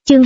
Chương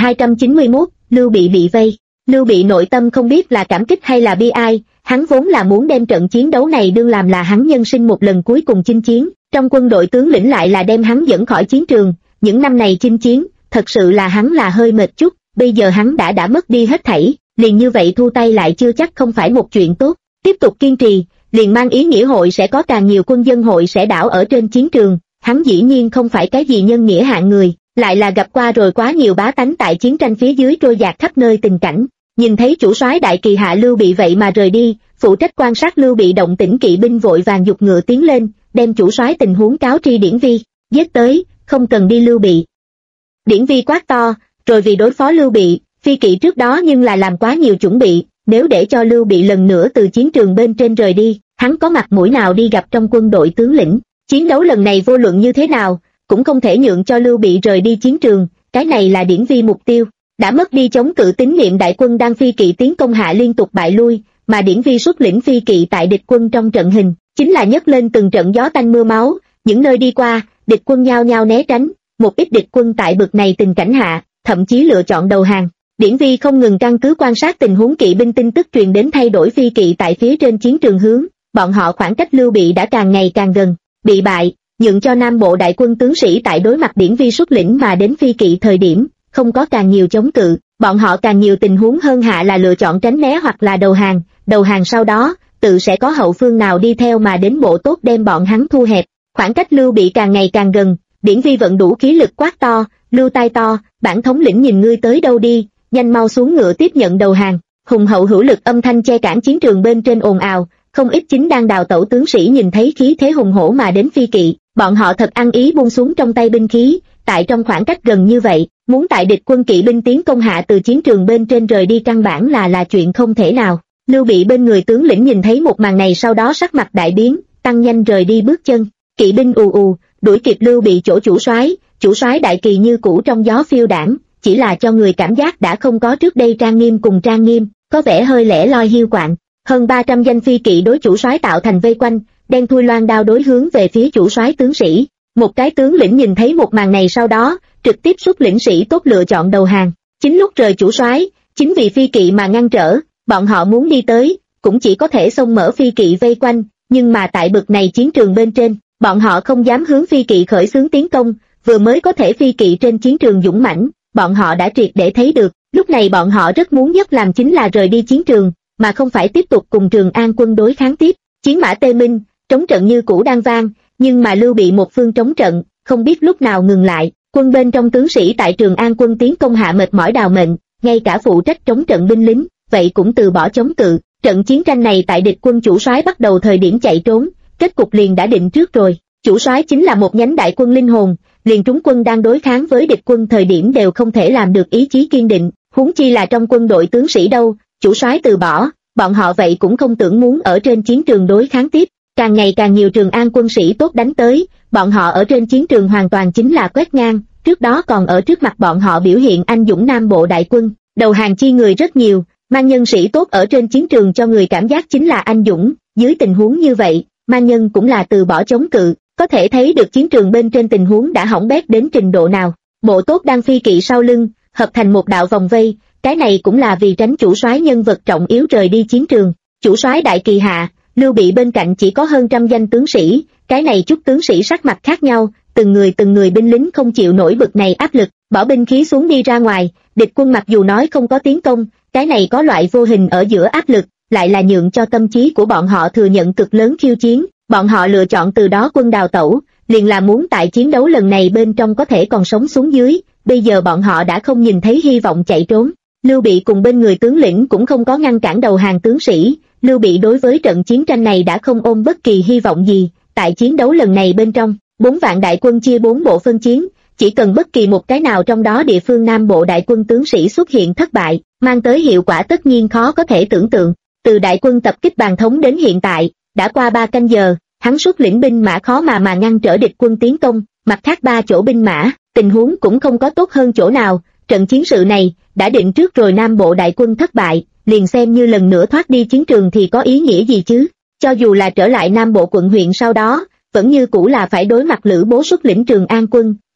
2291, Lưu Bị bị vây. Lưu Bị nội tâm không biết là cảm kích hay là bi ai, hắn vốn là muốn đem trận chiến đấu này đương làm là hắn nhân sinh một lần cuối cùng chinh chiến, trong quân đội tướng lĩnh lại là đem hắn dẫn khỏi chiến trường, những năm này chinh chiến, thật sự là hắn là hơi mệt chút, bây giờ hắn đã mất đi hết thảy, liền như vậy thu tay lại chưa chắc không phải một chuyện tốt, tiếp tục kiên trì, liền mang ý nghĩa hội sẽ có càng nhiều quân dân hội sẽ đảo ở trên chiến trường, hắn dĩ nhiên không phải cái gì nhân nghĩa hạng người, lại là gặp qua rồi quá nhiều bá tánh tại chiến tranh phía dưới trôi dạt khắp nơi tình cảnh, nhìn thấy chủ soái đại kỳ hạ Lưu Bị vậy mà rời đi, phụ trách quan sát Lưu Bị động tĩnh kỵ binh vội vàng giục ngựa tiến lên, đem chủ soái tình huống cáo tri Điển Vi, giết tới, không cần đi Lưu Bị. Điển Vi quát to, rồi vì đối phó Lưu Bị, phi kỵ trước đó nhưng là làm quá nhiều chuẩn bị, nếu để cho Lưu Bị lần nữa từ chiến trường bên trên rời đi, hắn có mặt mũi nào đi gặp trong quân đội tướng lĩnh, chiến đấu lần này vô luận như thế nào, cũng không thể nhượng cho Lưu Bị rời đi chiến trường, cái này là Điển Vi mục tiêu. Đã mất đi chống cự tín nhiệm đại quân đang phi kỵ tiến công hạ liên tục bại lui, mà Điển Vi xuất lĩnh phi kỵ tại địch quân trong trận hình, chính là nhấc lên từng trận gió tanh mưa máu, những nơi đi qua, địch quân nhao nhao né tránh, một ít địch quân tại bực này tình cảnh hạ, thậm chí lựa chọn đầu hàng. Điển Vi không ngừng căn cứ quan sát tình huống kỵ binh tin tức truyền đến thay đổi phi kỵ tại phía trên chiến trường hướng, bọn họ khoảng cách Lưu Bị đã càng ngày càng gần, bị bại, nhượng cho Nam Bộ đại quân tướng sĩ tại đối mặt Điển Vi xuất lĩnh mà đến phi kỵ thời điểm, không có càng nhiều chống cự, bọn họ càng nhiều tình huống hơn hạ là lựa chọn tránh né hoặc là đầu hàng sau đó, tự sẽ có hậu phương nào đi theo mà đến bộ tốt đem bọn hắn thu hẹp, khoảng cách Lưu Bị càng ngày càng gần, Điển Vi vận đủ khí lực quát to, Lưu Tai To, bản thống lĩnh nhìn ngươi tới đâu đi, nhanh mau xuống ngựa tiếp nhận đầu hàng, hùng hậu hữu lực âm thanh che cản chiến trường bên trên ồn ào, không ít chính đang đào tẩu tướng sĩ nhìn thấy khí thế hùng hổ mà đến phi kỵ, bọn họ thật ăn ý buông xuống trong tay binh khí, tại trong khoảng cách gần như vậy, muốn tại địch quân kỵ binh tiến công hạ từ chiến trường bên trên rời đi căn bản là chuyện không thể nào. Lưu Bị bên người tướng lĩnh nhìn thấy một màn này sau đó sắc mặt đại biến, tăng nhanh rời đi bước chân, kỵ binh ù đuổi kịp Lưu Bị chỗ chủ soái đại kỳ như cũ trong gió phiêu đảng, chỉ là cho người cảm giác đã không có trước đây trang nghiêm, có vẻ hơi lẻ loi hiu quạnh. Hơn 300 danh phi kỵ đối chủ soái tạo thành vây quanh, đen thui loan đao đối hướng về phía chủ soái tướng sĩ. Một cái tướng lĩnh nhìn thấy một màn này sau đó, trực tiếp xuất lĩnh sĩ tốt lựa chọn đầu hàng. Chính lúc rời chủ soái, chính vì phi kỵ mà ngăn trở, bọn họ muốn đi tới, cũng chỉ có thể xông mở phi kỵ vây quanh, nhưng mà tại bực này chiến trường bên trên, bọn họ không dám hướng phi kỵ khởi xướng tiến công, vừa mới có thể phi kỵ trên chiến trường dũng mãnh, bọn họ đã triệt để thấy được, lúc này bọn họ rất muốn nhất làm chính là rời đi chiến trường, mà không phải tiếp tục cùng Trường An quân đối kháng tiếp. Chiến mã tê minh, trống trận như cũ đang vang, nhưng mà Lưu Bị một phương trống trận, không biết lúc nào ngừng lại, quân bên trong tướng sĩ tại Trường An quân tiến công hạ mệt mỏi đào mệnh, ngay cả phụ trách trống trận binh lính, vậy cũng từ bỏ chống cự. Trận chiến tranh này tại địch quân chủ soái bắt đầu thời điểm chạy trốn, kết cục liền đã định trước rồi. Chủ soái chính là một nhánh đại quân linh hồn, liền trúng quân đang đối kháng với địch quân thời điểm đều không thể làm được ý chí kiên định, huống chi là trong quân đội tướng sĩ đâu, chủ soái từ bỏ, bọn họ vậy cũng không tưởng muốn ở trên chiến trường đối kháng tiếp. Càng ngày càng nhiều Trường An quân sĩ tốt đánh tới, bọn họ ở trên chiến trường hoàn toàn chính là quét ngang, trước đó còn ở trước mặt bọn họ biểu hiện anh dũng Nam Bộ đại quân, đầu hàng chi người rất nhiều, mang nhân sĩ tốt ở trên chiến trường cho người cảm giác chính là anh dũng, dưới tình huống như vậy, mang nhân cũng là từ bỏ chống cự, có thể thấy được chiến trường bên trên tình huống đã hỏng bét đến trình độ nào. Bộ tốt đang phi kỵ sau lưng, hợp thành một đạo vòng vây, cái này cũng là vì tránh chủ soái nhân vật trọng yếu rời đi chiến trường. Chủ soái đại kỳ hạ, Lưu Bị bên cạnh chỉ có hơn trăm danh tướng sĩ, cái này chút tướng sĩ sắc mặt khác nhau, từng người binh lính không chịu nổi bực này áp lực, bỏ binh khí xuống đi ra ngoài, địch quân mặc dù nói không có tiến công, cái này có loại vô hình ở giữa áp lực, lại là nhượng cho tâm trí của bọn họ thừa nhận cực lớn khiêu chiến, bọn họ lựa chọn từ đó quân đào tẩu, liền là muốn tại chiến đấu lần này bên trong có thể còn sống xuống dưới, bây giờ bọn họ đã không nhìn thấy hy vọng chạy trốn. Lưu Bị cùng bên người tướng lĩnh cũng không có ngăn cản đầu hàng tướng sĩ, Lưu Bị đối với trận chiến tranh này đã không ôm bất kỳ hy vọng gì, tại chiến đấu lần này bên trong, 4 vạn đại quân chia 4 bộ phân chiến, chỉ cần bất kỳ một cái nào trong đó địa phương Nam Bộ đại quân tướng sĩ xuất hiện thất bại, mang tới hiệu quả tất nhiên khó có thể tưởng tượng. Từ đại quân tập kích Bàn Thống đến hiện tại, đã qua 3 canh giờ, hắn xuất lĩnh binh mã khó mà ngăn trở địch quân tiến công, mặt khác 3 chỗ binh mã, tình huống cũng không có tốt hơn chỗ nào, trận chiến sự này, đã định trước rồi Nam Bộ đại quân thất bại, liền xem như lần nữa thoát đi chiến trường thì có ý nghĩa gì chứ, cho dù là trở lại Nam Bộ quận huyện sau đó, vẫn như cũ là phải đối mặt Lữ Bố xuất lĩnh Trường An quân,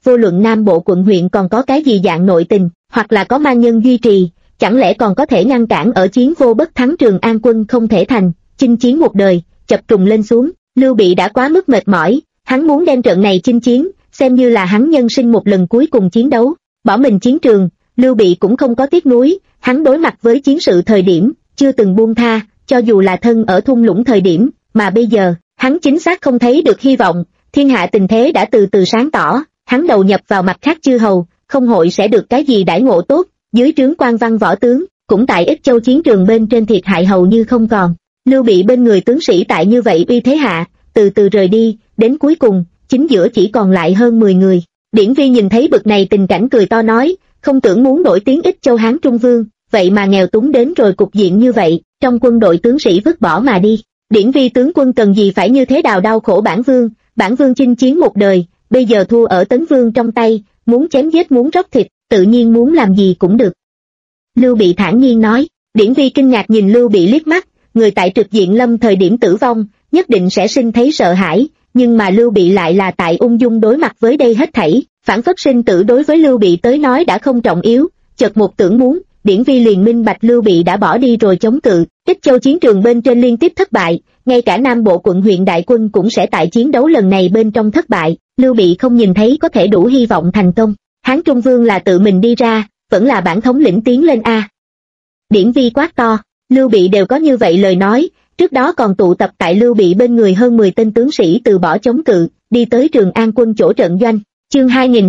vô luận Nam Bộ quận huyện còn có cái gì dạng nội tình, hoặc là có man nhân duy trì, chẳng lẽ còn có thể ngăn cản ở chiến vô bất thắng Trường An quân không thể thành, chinh chiến một đời, chập trùng lên xuống, Lưu Bị đã quá mức mệt mỏi, hắn muốn đem trận này chinh chiến, xem như là hắn nhân sinh một lần cuối cùng chiến đấu, bỏ mình chiến trường, Lưu Bị cũng không có tiếc nuối, hắn đối mặt với chiến sự thời điểm, chưa từng buông tha, cho dù là thân ở thung lũng thời điểm, mà bây giờ, hắn chính xác không thấy được hy vọng, thiên hạ tình thế đã từ từ sáng tỏ, hắn đầu nhập vào mặt khác chư hầu, không hội sẽ được cái gì đãi ngộ tốt, dưới trướng quan văn võ tướng, cũng tại Ích Châu chiến trường bên trên thiệt hại hầu như không còn. Lưu Bị bên người tướng sĩ tại như vậy uy thế hạ, từ từ rời đi, đến cuối cùng, chính giữa chỉ còn lại hơn 10 người. Điển Vi nhìn thấy bực này tình cảnh cười to nói, không tưởng muốn đổi tiếng Ích Châu Hán Trung Vương, vậy mà nghèo túng đến rồi cục diện như vậy, trong quân đội tướng sĩ vứt bỏ mà đi. Điển Vi tướng quân cần gì phải như thế đào đau khổ bản vương chinh chiến một đời, bây giờ thua ở Tấn Vương trong tay, muốn chém giết muốn róc thịt, tự nhiên muốn làm gì cũng được. Lưu Bị thản nhiên nói. Điển Vi kinh ngạc nhìn Lưu Bị liếc mắt, người tại trực diện lâm thời điểm tử vong, nhất định sẽ sinh thấy sợ hãi, nhưng mà Lưu Bị lại là tại ung dung đối mặt với đây hết thảy, phản phất sinh tử đối với Lưu Bị tới nói đã không trọng yếu, chợt một tưởng muốn, Điển Vi liền minh bạch Lưu Bị đã bỏ đi rồi chống cự, Ích Châu chiến trường bên trên liên tiếp thất bại, ngay cả Nam Bộ quận huyện đại quân cũng sẽ tại chiến đấu lần này bên trong thất bại, Lưu Bị không nhìn thấy có thể đủ hy vọng thành công. Hán Trung Vương là tự mình đi ra, vẫn là bản thống lĩnh tiến lên a. Điển Vi quát to, Lưu Bị đều có như vậy lời nói, trước đó còn tụ tập tại Lưu Bị bên người hơn 10 tên tướng sĩ từ bỏ chống cự, đi tới Trường An quân chỗ trận doanh. Chương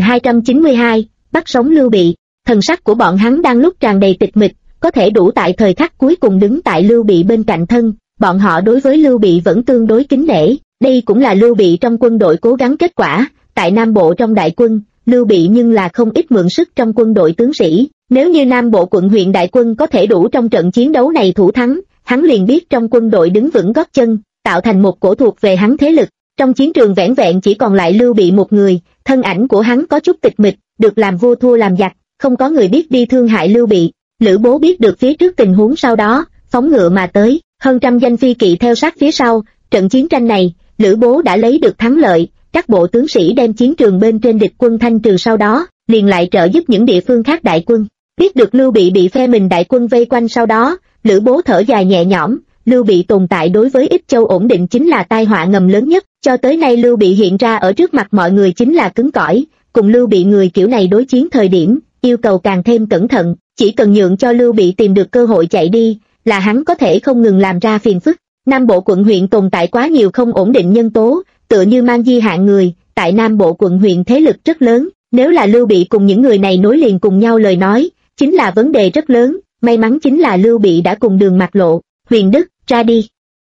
2292, bắt sống Lưu Bị. Thần sắc của bọn hắn đang lúc tràn đầy tịch mịch, có thể đủ tại thời khắc cuối cùng đứng tại Lưu Bị bên cạnh thân, bọn họ đối với Lưu Bị vẫn tương đối kính nể, đây cũng là Lưu Bị trong quân đội cố gắng kết quả, tại Nam Bộ trong đại quân, Lưu Bị nhưng là không ít mượn sức trong quân đội tướng sĩ, nếu như Nam Bộ quận huyện đại quân có thể đủ trong trận chiến đấu này thủ thắng, hắn liền biết trong quân đội đứng vững gót chân, tạo thành một cổ thuộc về hắn thế lực. Trong chiến trường vẻn vẹn chỉ còn lại Lưu Bị một người, thân ảnh của hắn có chút tịch mịch, được làm vua thua làm giặc, không có người biết đi thương hại Lưu Bị. Lữ Bố biết được phía trước tình huống sau đó, phóng ngựa mà tới, hơn trăm danh phi kỵ theo sát phía sau. Trận chiến tranh này, Lữ Bố đã lấy được thắng lợi, các bộ tướng sĩ đem chiến trường bên trên địch quân thanh trừ sau đó, liền lại trợ giúp những địa phương khác đại quân. Biết được Lưu Bị phe mình đại quân vây quanh sau đó, Lữ Bố thở dài nhẹ nhõm, Lưu Bị tồn tại đối với Ích Châu ổn định chính là tai họa ngầm lớn nhất, cho tới nay Lưu Bị hiện ra ở trước mặt mọi người chính là cứng cỏi, cùng Lưu Bị người kiểu này đối chiến thời điểm, yêu cầu càng thêm cẩn thận, chỉ cần nhượng cho Lưu Bị tìm được cơ hội chạy đi, là hắn có thể không ngừng làm ra phiền phức. Nam Bộ quận huyện tồn tại quá nhiều không ổn định nhân tố, tựa như Mang Di hạng người, tại Nam Bộ quận huyện thế lực rất lớn, nếu là Lưu Bị cùng những người này nối liền cùng nhau lời nói, chính là vấn đề rất lớn, may mắn chính là Lưu Bị đã cùng đường mặt lộ. Huyền Đức, ra đi.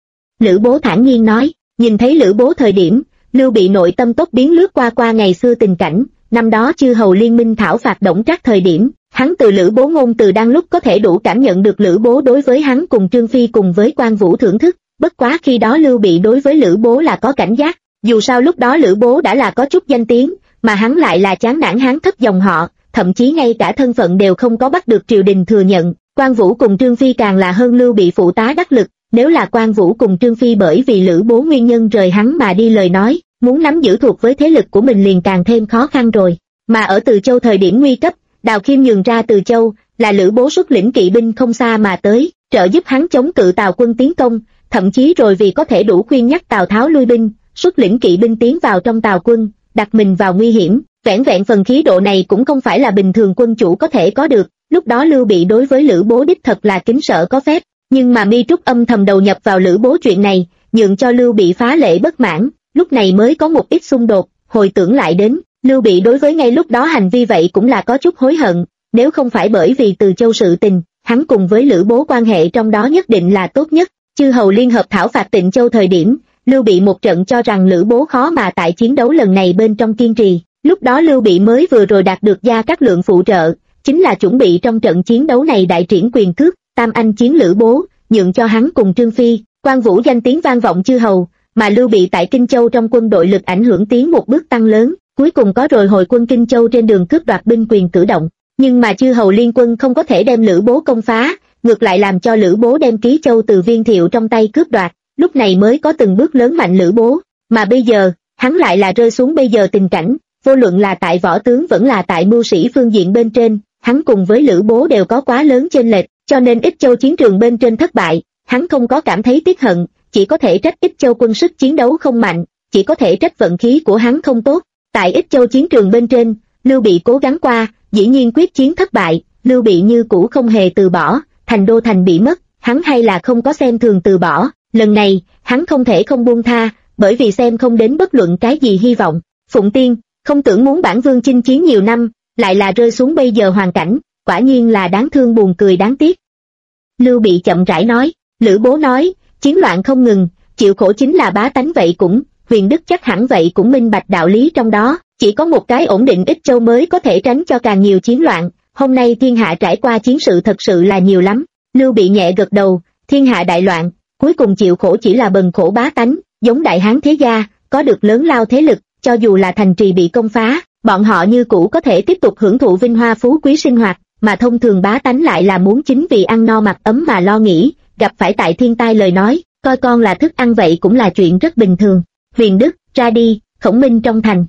Lữ Bố thản nhiên nói, nhìn thấy Lữ Bố thời điểm, Lưu Bị nội tâm tốc biến lướt qua ngày xưa tình cảnh, năm đó chư hầu liên minh thảo phạt Đổng Trác thời điểm, hắn từ Lữ Bố ngôn từ đang lúc có thể đủ cảm nhận được Lữ Bố đối với hắn cùng Trương Phi cùng với Quan Vũ thưởng thức, bất quá khi đó Lưu Bị đối với Lữ Bố là có cảnh giác, dù sao lúc đó Lữ Bố đã là có chút danh tiếng, mà hắn lại là chán nản hán thất dòng họ, thậm chí ngay cả thân phận đều không có bắt được triều đình thừa nhận. Quan Vũ cùng Trương Phi càng là hơn Lưu Bị phụ tá đắc lực, nếu là Quan Vũ cùng Trương Phi bởi vì Lữ Bố nguyên nhân rời hắn mà đi lời nói, muốn nắm giữ thuộc với thế lực của mình liền càng thêm khó khăn rồi. Mà ở Từ Châu thời điểm nguy cấp, Đào Khiêm nhường ra Từ Châu, là Lữ Bố xuất lĩnh kỵ binh không xa mà tới, trợ giúp hắn chống cự Tào quân tiến công, thậm chí rồi vì có thể đủ khuyên nhắc Tào Tháo lui binh, xuất lĩnh kỵ binh tiến vào trong Tào quân, đặt mình vào nguy hiểm. Vẻn vẹn phần khí độ này cũng không phải là bình thường quân chủ có thể có được. Lúc đó Lưu Bị đối với Lữ Bố đích thật là kính sợ có phép, nhưng mà Mi Trúc âm thầm đầu nhập vào Lữ Bố chuyện này, nhượng cho Lưu Bị phá lệ bất mãn, lúc này mới có một ít xung đột. Hồi tưởng lại đến, Lưu Bị đối với ngay lúc đó hành vi vậy cũng là có chút hối hận, nếu không phải bởi vì Từ Châu sự tình, hắn cùng với Lữ Bố quan hệ trong đó nhất định là tốt nhất. Chư hầu liên hợp thảo phạt Tịnh Châu thời điểm, Lưu Bị một trận cho rằng Lữ Bố khó mà tại chiến đấu lần này bên trong kiên trì, lúc đó Lưu Bị mới vừa rồi đạt được Gia Cát Lượng phụ trợ, chính là chuẩn bị trong trận chiến đấu này đại triển quyền cước, tam anh chiến Lữ Bố, nhượng cho hắn cùng Trương Phi, Quan Vũ danh tiếng vang vọng chư hầu, mà Lưu Bị tại Kinh Châu trong quân đội lực ảnh hưởng tiến một bước tăng lớn, cuối cùng có rồi hồi quân Kinh Châu trên đường cướp đoạt binh quyền cử động. Nhưng mà chư hầu liên quân không có thể đem Lữ Bố công phá, ngược lại làm cho Lữ Bố đem Ký Châu từ Viên Thiệu trong tay cướp đoạt, lúc này mới có từng bước lớn mạnh Lữ Bố, mà bây giờ, hắn lại là rơi xuống bây giờ tình cảnh, vô luận là tại võ tướng vẫn là tại mưu sĩ phương diện bên trên, hắn cùng với Lữ Bố đều có quá lớn chênh lệch, cho nên Ích Châu chiến trường bên trên thất bại, hắn không có cảm thấy tiếc hận, chỉ có thể trách Ích Châu quân sức chiến đấu không mạnh, chỉ có thể trách vận khí của hắn không tốt. Tại Ích Châu chiến trường bên trên, Lưu Bị cố gắng qua, dĩ nhiên quyết chiến thất bại, Lưu Bị như cũ không hề từ bỏ, thành đô thành bị mất, hắn hay là không có xem thường từ bỏ, lần này, hắn không thể không buông tha, bởi vì xem không đến bất luận cái gì hy vọng. Phụng Tiên, không tưởng muốn bản vương chinh chiến nhiều năm, lại là rơi xuống bây giờ hoàn cảnh, quả nhiên là đáng thương buồn cười đáng tiếc. Lưu Bị chậm rãi nói, Lữ Bố nói, chiến loạn không ngừng, chịu khổ chính là bá tánh vậy cũng, Huyền Đức chắc hẳn vậy cũng minh bạch đạo lý trong đó, chỉ có một cái ổn định Ích Châu mới có thể tránh cho càng nhiều chiến loạn, hôm nay thiên hạ trải qua chiến sự thật sự là nhiều lắm. Lưu Bị nhẹ gật đầu, thiên hạ đại loạn, cuối cùng chịu khổ chỉ là bần khổ bá tánh, giống đại hán thế gia, có được lớn lao thế lực, cho dù là thành trì bị công phá, bọn họ như cũ có thể tiếp tục hưởng thụ vinh hoa phú quý sinh hoạt, mà thông thường bá tánh lại là muốn chính vì ăn no mặc ấm mà lo nghĩ, gặp phải tại thiên tai lời nói, coi con là thức ăn vậy cũng là chuyện rất bình thường. Huyền Đức, ra đi, Khổng Minh trong thành.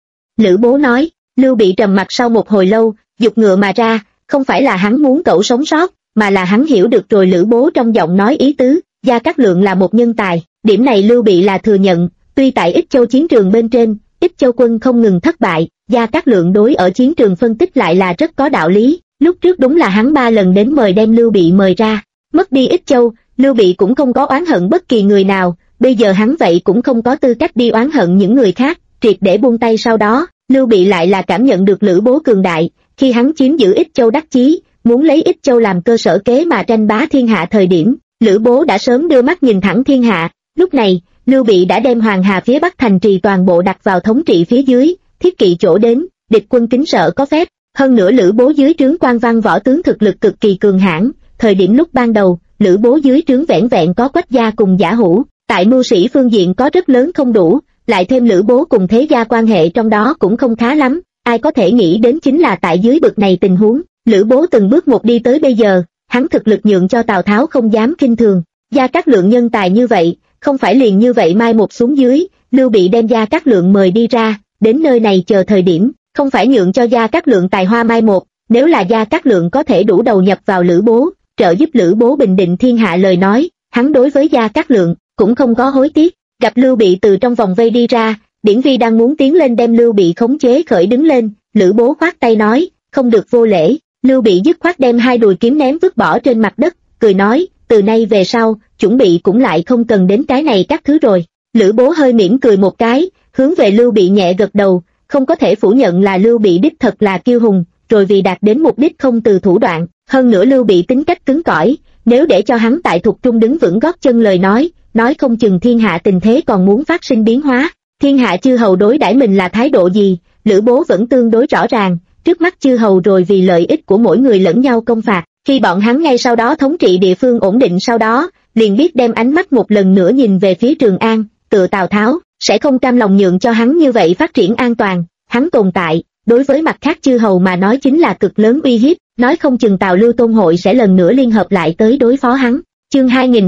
Lữ Bố nói, Lưu Bị trầm mặt sau một hồi lâu, giục ngựa mà ra, không phải là hắn muốn cậu sống sót, mà là hắn hiểu được rồi Lữ Bố trong giọng nói ý tứ, Gia Cát Lượng là một nhân tài, điểm này Lưu Bị là thừa nhận, tuy tại Ích Châu chiến trường bên trên, Ích Châu quân không ngừng thất bại, Gia Cát Lượng đối ở chiến trường phân tích lại là rất có đạo lý, lúc trước đúng là hắn 3 lần đến mời đem Lưu Bị mời ra, mất đi Ích Châu, Lưu Bị cũng không có oán hận bất kỳ người nào, bây giờ hắn vậy cũng không có tư cách đi oán hận những người khác, triệt để buông tay sau đó, Lưu Bị lại là cảm nhận được Lữ Bố cường đại, khi hắn chiếm giữ Ích Châu đắc chí, muốn lấy Ích Châu làm cơ sở kế mà tranh bá thiên hạ thời điểm, Lữ Bố đã sớm đưa mắt nhìn thẳng thiên hạ, lúc này, Lưu Bị đã đem Hoàng Hà phía Bắc thành trì toàn bộ đặt vào thống trị phía dưới, thiết kỵ chỗ đến, địch quân kính sợ có phép, hơn nữa Lữ Bố dưới trướng quan văn võ tướng thực lực cực kỳ cường hãn, thời điểm lúc ban đầu, Lữ Bố dưới trướng vẻn vẹn có Quách gia cùng Giả Hữu, tại mưu sĩ phương diện có rất lớn không đủ, lại thêm Lữ Bố cùng thế gia quan hệ trong đó cũng không khá lắm, ai có thể nghĩ đến chính là tại dưới bực này tình huống, Lữ Bố từng bước một đi tới bây giờ, hắn thực lực nhượng cho Tào Tháo không dám khinh thường, Gia Cát Lượng nhân tài như vậy, không phải liền như vậy mai một xuống dưới, Lưu Bị đem Gia Cát Lượng mời đi ra, đến nơi này chờ thời điểm, không phải nhượng cho Gia Cát Lượng tài hoa mai một, nếu là Gia Cát Lượng có thể đủ đầu nhập vào Lữ Bố, trợ giúp Lữ Bố bình định thiên hạ lời nói, hắn đối với Gia Cát Lượng cũng không có hối tiếc. Gặp Lưu Bị từ trong vòng vây đi ra, Điển Vi đang muốn tiến lên đem Lưu Bị khống chế khởi đứng lên, Lữ Bố khoát tay nói, không được vô lễ, Lưu Bị dứt khoát đem 2 đùi kiếm ném vứt bỏ trên mặt đất, cười nói, từ nay về sau, chuẩn bị cũng lại không cần đến cái này các thứ rồi. Lữ Bố hơi mỉm cười một cái, hướng về Lưu Bị nhẹ gật đầu, không có thể phủ nhận là Lưu Bị đích thật là kiêu hùng, rồi vì đạt đến mục đích không từ thủ đoạn, hơn nữa Lưu Bị tính cách cứng cỏi, nếu để cho hắn tại Thục Trung đứng vững gót chân lời nói không chừng thiên hạ tình thế còn muốn phát sinh biến hóa, thiên hạ chư hầu đối đãi mình là thái độ gì, Lữ Bố vẫn tương đối rõ ràng, trước mắt chư hầu rồi vì lợi ích của mỗi người lẫn nhau công phạt, khi bọn hắn ngay sau đó thống trị địa phương ổn định sau đó, liền biết đem ánh mắt một lần nữa nhìn về phía Trường An, tựa Tào Tháo, sẽ không cam lòng nhượng cho hắn như vậy phát triển an toàn, hắn tồn tại, đối với mặt khác chư hầu mà nói chính là cực lớn uy hiếp, nói không chừng Tào Lưu Tôn hội sẽ lần nữa liên hợp lại tới đối phó hắn. Chương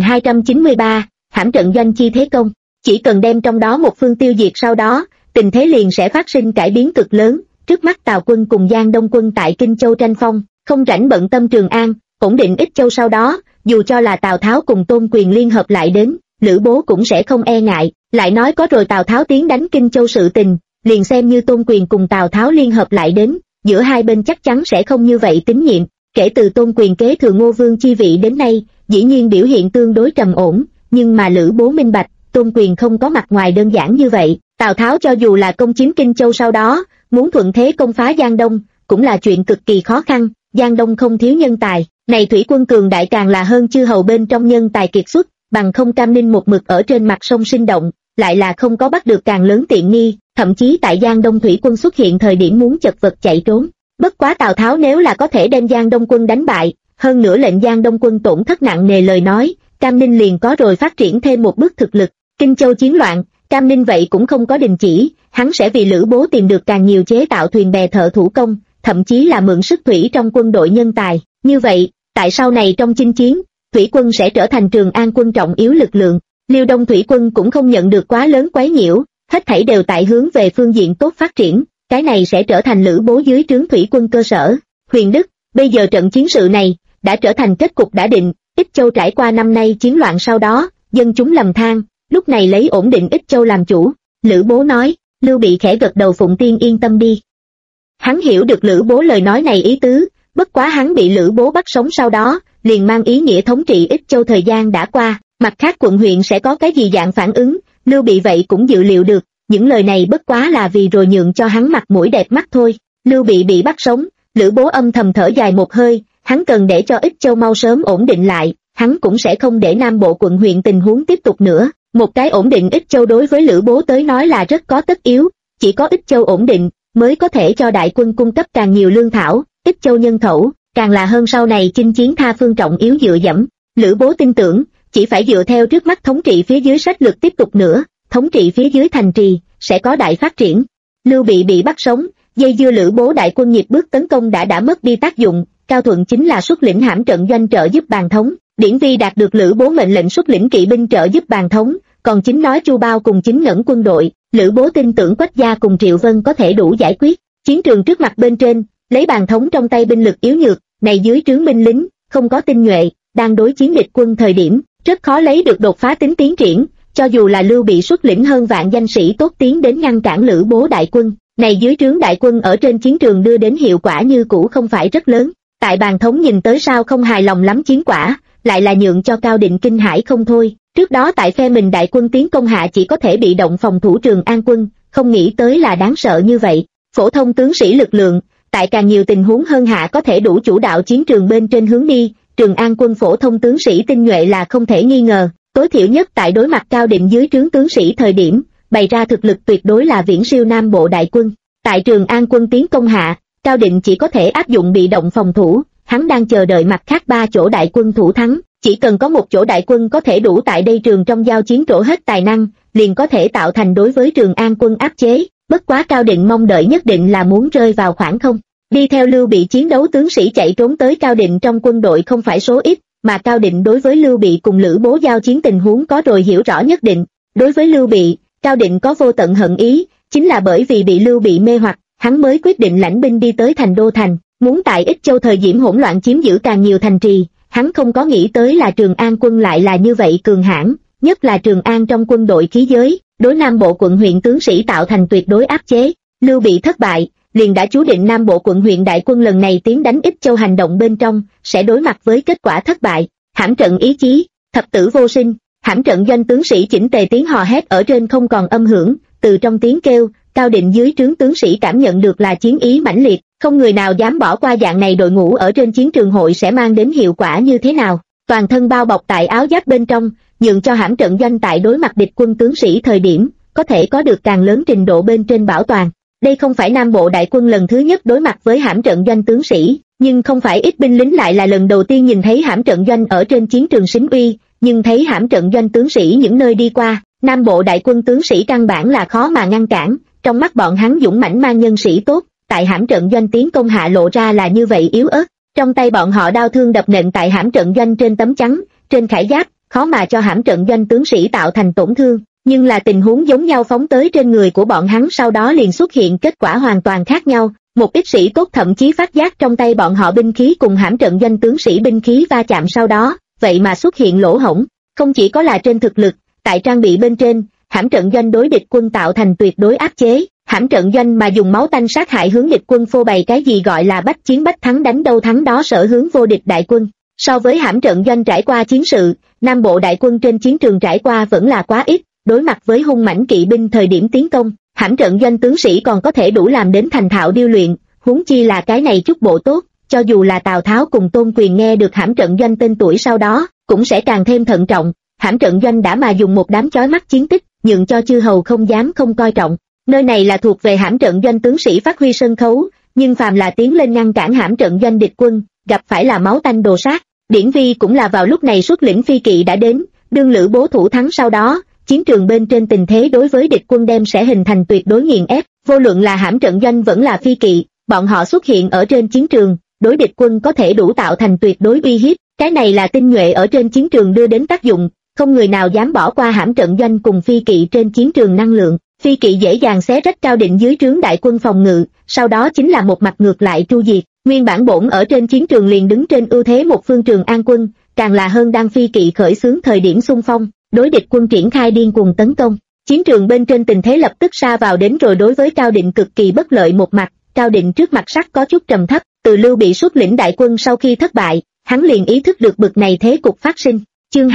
2293, hãm trận doanh chi thế công, chỉ cần đem trong đó một phương tiêu diệt sau đó, tình thế liền sẽ phát sinh cải biến cực lớn, trước mắt Tào quân cùng Giang Đông quân tại Kinh Châu tranh phong, không rảnh bận tâm Trường An, ổn định Ích Châu sau đó, dù cho là Tào Tháo cùng Tôn Quyền liên hợp lại đến, Lữ Bố cũng sẽ không e ngại, lại nói có rồi Tào Tháo tiến đánh Kinh Châu sự tình, liền xem như Tôn Quyền cùng Tào Tháo liên hợp lại đến, giữa hai bên chắc chắn sẽ không như vậy tín nhiệm, kể từ Tôn Quyền kế thừa Ngô Vương chi vị đến nay, dĩ nhiên biểu hiện tương đối trầm ổn, nhưng mà Lữ Bố minh bạch, Tôn Quyền không có mặt ngoài đơn giản như vậy, Tào Tháo cho dù là công chiếm Kinh Châu sau đó, muốn thuận thế công phá Giang Đông, cũng là chuyện cực kỳ khó khăn, Giang Đông không thiếu nhân tài, này thủy quân cường đại càng là hơn chư hầu bên trong nhân tài kiệt xuất, bằng không Cam Ninh một mực ở trên mặt sông sinh động, lại là không có bắt được càng lớn tiện nghi, thậm chí tại Giang Đông thủy quân xuất hiện thời điểm muốn chật vật chạy trốn. Bất quá Tào Tháo nếu là có thể đem Giang Đông quân đánh bại, hơn nữa lệnh Giang Đông quân tổn thất nặng nề lời nói, Cam Ninh liền có rồi phát triển thêm một bước thực lực. Kinh Châu chiến loạn, Cam Ninh vậy cũng không có đình chỉ, hắn sẽ vì Lữ Bố tìm được càng nhiều chế tạo thuyền bè thợ thủ công, thậm chí là mượn sức thủy trong quân đội nhân tài. Như vậy, tại sau này trong chinh chiến, thủy quân sẽ trở thành Trường An quân trọng yếu lực lượng. Liêu Đông thủy quân cũng không nhận được quá lớn quấy nhiễu, hết thảy đều tại hướng về phương diện tốt phát triển, cái này sẽ trở thành Lữ Bố dưới trướng thủy quân cơ sở. Huyền Đức, bây giờ trận chiến sự này đã trở thành kết cục đã định. Ích Châu trải qua năm nay chiến loạn sau đó, dân chúng lầm than, lúc này lấy ổn định Ích Châu làm chủ. Lữ Bố nói. Lưu Bị khẽ gật đầu, Phụng Tiên yên tâm đi. Hắn hiểu được Lữ Bố lời nói này ý tứ, bất quá hắn bị Lữ Bố bắt sống sau đó, liền mang ý nghĩa thống trị Ích Châu thời gian đã qua, mặt khác quận huyện sẽ có cái gì dạng phản ứng, Lưu Bị vậy cũng dự liệu được, những lời này bất quá là vì rồi nhượng cho hắn mặt mũi đẹp mắt thôi. Lưu Bị bắt sống, Lữ Bố âm thầm thở dài một hơi, hắn cần để cho Ích Châu mau sớm ổn định lại, hắn cũng sẽ không để Nam Bộ quận huyện tình huống tiếp tục nữa. Một cái ổn định Ích Châu đối với Lữ Bố tới nói là rất có tất yếu, chỉ có Ích Châu ổn định mới có thể cho đại quân cung cấp càng nhiều lương thảo, Ích Châu nhân khẩu, càng là hơn sau này chinh chiến tha phương trọng yếu dựa dẫm. Lữ Bố tin tưởng, chỉ phải dựa theo trước mắt thống trị phía dưới sách lược tiếp tục nữa, thống trị phía dưới thành trì, sẽ có đại phát triển. Lưu Bị bắt sống, dây dưa Lữ Bố đại quân nhịp bước tấn công đã mất đi tác dụng, Cao Thuận chính là xuất lĩnh hãm trận doanh trợ giúp Bàn Thống, Điển Vi đạt được Lữ Bố mệnh lệnh xuất lĩnh kỵ binh trợ giúp Bàn Thống, còn chính nói Chu Bao cùng chính ngẩn quân đội, Lữ Bố tin tưởng Quách Gia cùng Triệu Vân có thể đủ giải quyết. Chiến trường trước mặt bên trên, lấy Bàn Thống trong tay binh lực yếu nhược, này dưới trướng binh lính, không có tinh nhuệ, đang đối chiến địch quân thời điểm, rất khó lấy được đột phá tính tiến triển, cho dù là Lưu Bị xuất lĩnh hơn vạn danh sĩ tốt tiến đến ngăn cản Lữ Bố đại quân, này dưới trướng đại quân ở trên chiến trường đưa đến hiệu quả như cũ không phải rất lớn. Tại Bàn Thống nhìn tới sao không hài lòng lắm chiến quả, lại là nhượng cho Cao Định kinh hãi không thôi. Trước đó tại phe mình đại quân tiến công hạ chỉ có thể bị động phòng thủ Trường An quân, không nghĩ tới là đáng sợ như vậy. Phổ thông tướng sĩ lực lượng, tại càng nhiều tình huống hơn hạ có thể đủ chủ đạo chiến trường bên trên hướng đi, Trường An quân phổ thông tướng sĩ tinh nhuệ là không thể nghi ngờ, tối thiểu nhất tại đối mặt Cao Định dưới trướng tướng sĩ thời điểm, bày ra thực lực tuyệt đối là viễn siêu Nam Bộ đại quân. Tại Trường An quân tiến công hạ, Cao Định chỉ có thể áp dụng bị động phòng thủ, hắn đang chờ đợi mặt khác 3 chỗ đại quân thủ thắng, chỉ cần có một chỗ đại quân có thể đủ tại đây trường trong giao chiến trổ hết tài năng, liền có thể tạo thành đối với Trường An quân áp chế, bất quá Cao Định mong đợi nhất định là muốn rơi vào khoảng không. Đi theo Lưu Bị chiến đấu tướng sĩ chạy trốn tới Cao Định trong quân đội không phải số ít, mà Cao Định đối với Lưu Bị cùng Lữ Bố giao chiến tình huống có rồi hiểu rõ nhất định. Đối với Lưu Bị, Cao Định có vô tận hận ý, chính là bởi vì bị Lưu Bị mê hoặc, hắn mới quyết định lãnh binh đi tới thành Đô Thành, muốn tại Ích Châu thời điểm hỗn loạn chiếm giữ càng nhiều thành trì. Hắn không có nghĩ tới là Trường An quân lại là như vậy cường hãn, nhất là Trường An trong quân đội khí giới, đối Nam Bộ quận huyện tướng sĩ tạo thành tuyệt đối áp chế. Lưu Bị thất bại, liền đã chú định Nam Bộ quận huyện đại quân lần này tiến đánh Ích Châu hành động bên trong, sẽ đối mặt với kết quả thất bại. Hãm trận ý chí, thập tử vô sinh, hãm trận doanh tướng sĩ chỉnh tề tiếng hò hét ở trên không còn âm hưởng, từ trong tiếng kêu, Cao Định dưới trướng tướng sĩ cảm nhận được là chiến ý mãnh liệt, không người nào dám bỏ qua dạng này đội ngũ ở trên chiến trường hội sẽ mang đến hiệu quả như thế nào. Toàn thân bao bọc tại áo giáp bên trong, nhượng cho hãm trận doanh tại đối mặt địch quân tướng sĩ thời điểm, có thể có được càng lớn trình độ bên trên bảo toàn. Đây không phải Nam Bộ đại quân lần thứ nhất đối mặt với hãm trận doanh tướng sĩ, nhưng không phải ít binh lính lại là lần đầu tiên nhìn thấy hãm trận doanh ở trên chiến trường xính uy, nhưng thấy hãm trận doanh tướng sĩ những nơi đi qua, Nam Bộ đại quân tướng sĩ căn bản là khó mà ngăn cản, trong mắt bọn hắn dũng mãnh mang nhân sĩ tốt, tại hãm trận doanh tiến công hạ lộ ra là như vậy yếu ớt, trong tay bọn họ đao thương đập nện tại hãm trận doanh trên tấm chắn, trên khải giáp, khó mà cho hãm trận doanh tướng sĩ tạo thành tổn thương, nhưng là tình huống giống nhau phóng tới trên người của bọn hắn sau đó liền xuất hiện kết quả hoàn toàn khác nhau. Một ít sĩ tốt thậm chí phát giác trong tay bọn họ binh khí cùng hãm trận doanh tướng sĩ binh khí va chạm sau đó, vậy mà xuất hiện lỗ hổng, không chỉ có là trên thực lực, tại trang bị bên trên, hãm trận doanh đối địch quân tạo thành tuyệt đối áp chế, hãm trận doanh mà dùng máu tanh sát hại hướng địch quân phô bày cái gì gọi là bách chiến bách thắng đánh đâu thắng đó sở hướng vô địch đại quân. So với hãm trận doanh trải qua chiến sự, Nam Bộ đại quân trên chiến trường trải qua vẫn là quá ít, đối mặt với hung mãnh kỵ binh thời điểm tiến công, hãm trận doanh tướng sĩ còn có thể đủ làm đến thành thạo điêu luyện, huống chi là cái này chút bộ tốt, cho dù là Tào Tháo cùng Tôn Quyền nghe được hãm trận doanh tên tuổi sau đó, cũng sẽ càng thêm thận trọng. Hãm trận doanh đã mà dùng một đám chói mắt chiến tích, nhượng cho chư hầu không dám không coi trọng. Nơi này là thuộc về hãm trận doanh tướng sĩ phát huy sân khấu, nhưng phàm là tiến lên ngăn cản hãm trận doanh địch quân, gặp phải là máu tanh đồ sát. Điển Vi cũng là vào lúc này xuất lĩnh phi kỵ đã đến, đương Lữ Bố thủ thắng sau đó, chiến trường bên trên tình thế đối với địch quân đem sẽ hình thành tuyệt đối nghiền ép, vô luận là hãm trận doanh vẫn là phi kỵ, bọn họ xuất hiện ở trên chiến trường, đối địch quân có thể đủ tạo thành tuyệt đối uy hiếp, cái này là tinh nhuệ ở trên chiến trường đưa đến tác dụng, không người nào dám bỏ qua hãm trận doanh cùng phi kỵ trên chiến trường năng lượng. Phi kỵ dễ dàng xé rách Cao Định dưới trướng đại quân phòng ngự, sau đó chính là một mặt ngược lại tru diệt. Nguyên bản bổn ở trên chiến trường liền đứng trên ưu thế một phương Trường An quân, càng là hơn đang phi kỵ khởi xướng thời điểm xung phong, đối địch quân triển khai điên cuồng tấn công. Chiến trường bên trên tình thế lập tức sa vào đến rồi đối với Cao Định cực kỳ bất lợi một mặt. Cao Định trước mặt sắc có chút trầm thấp, từ Lưu Bị xuất lĩnh đại quân sau khi thất bại, hắn liền ý thức được bực này thế cục phát sinh. Chương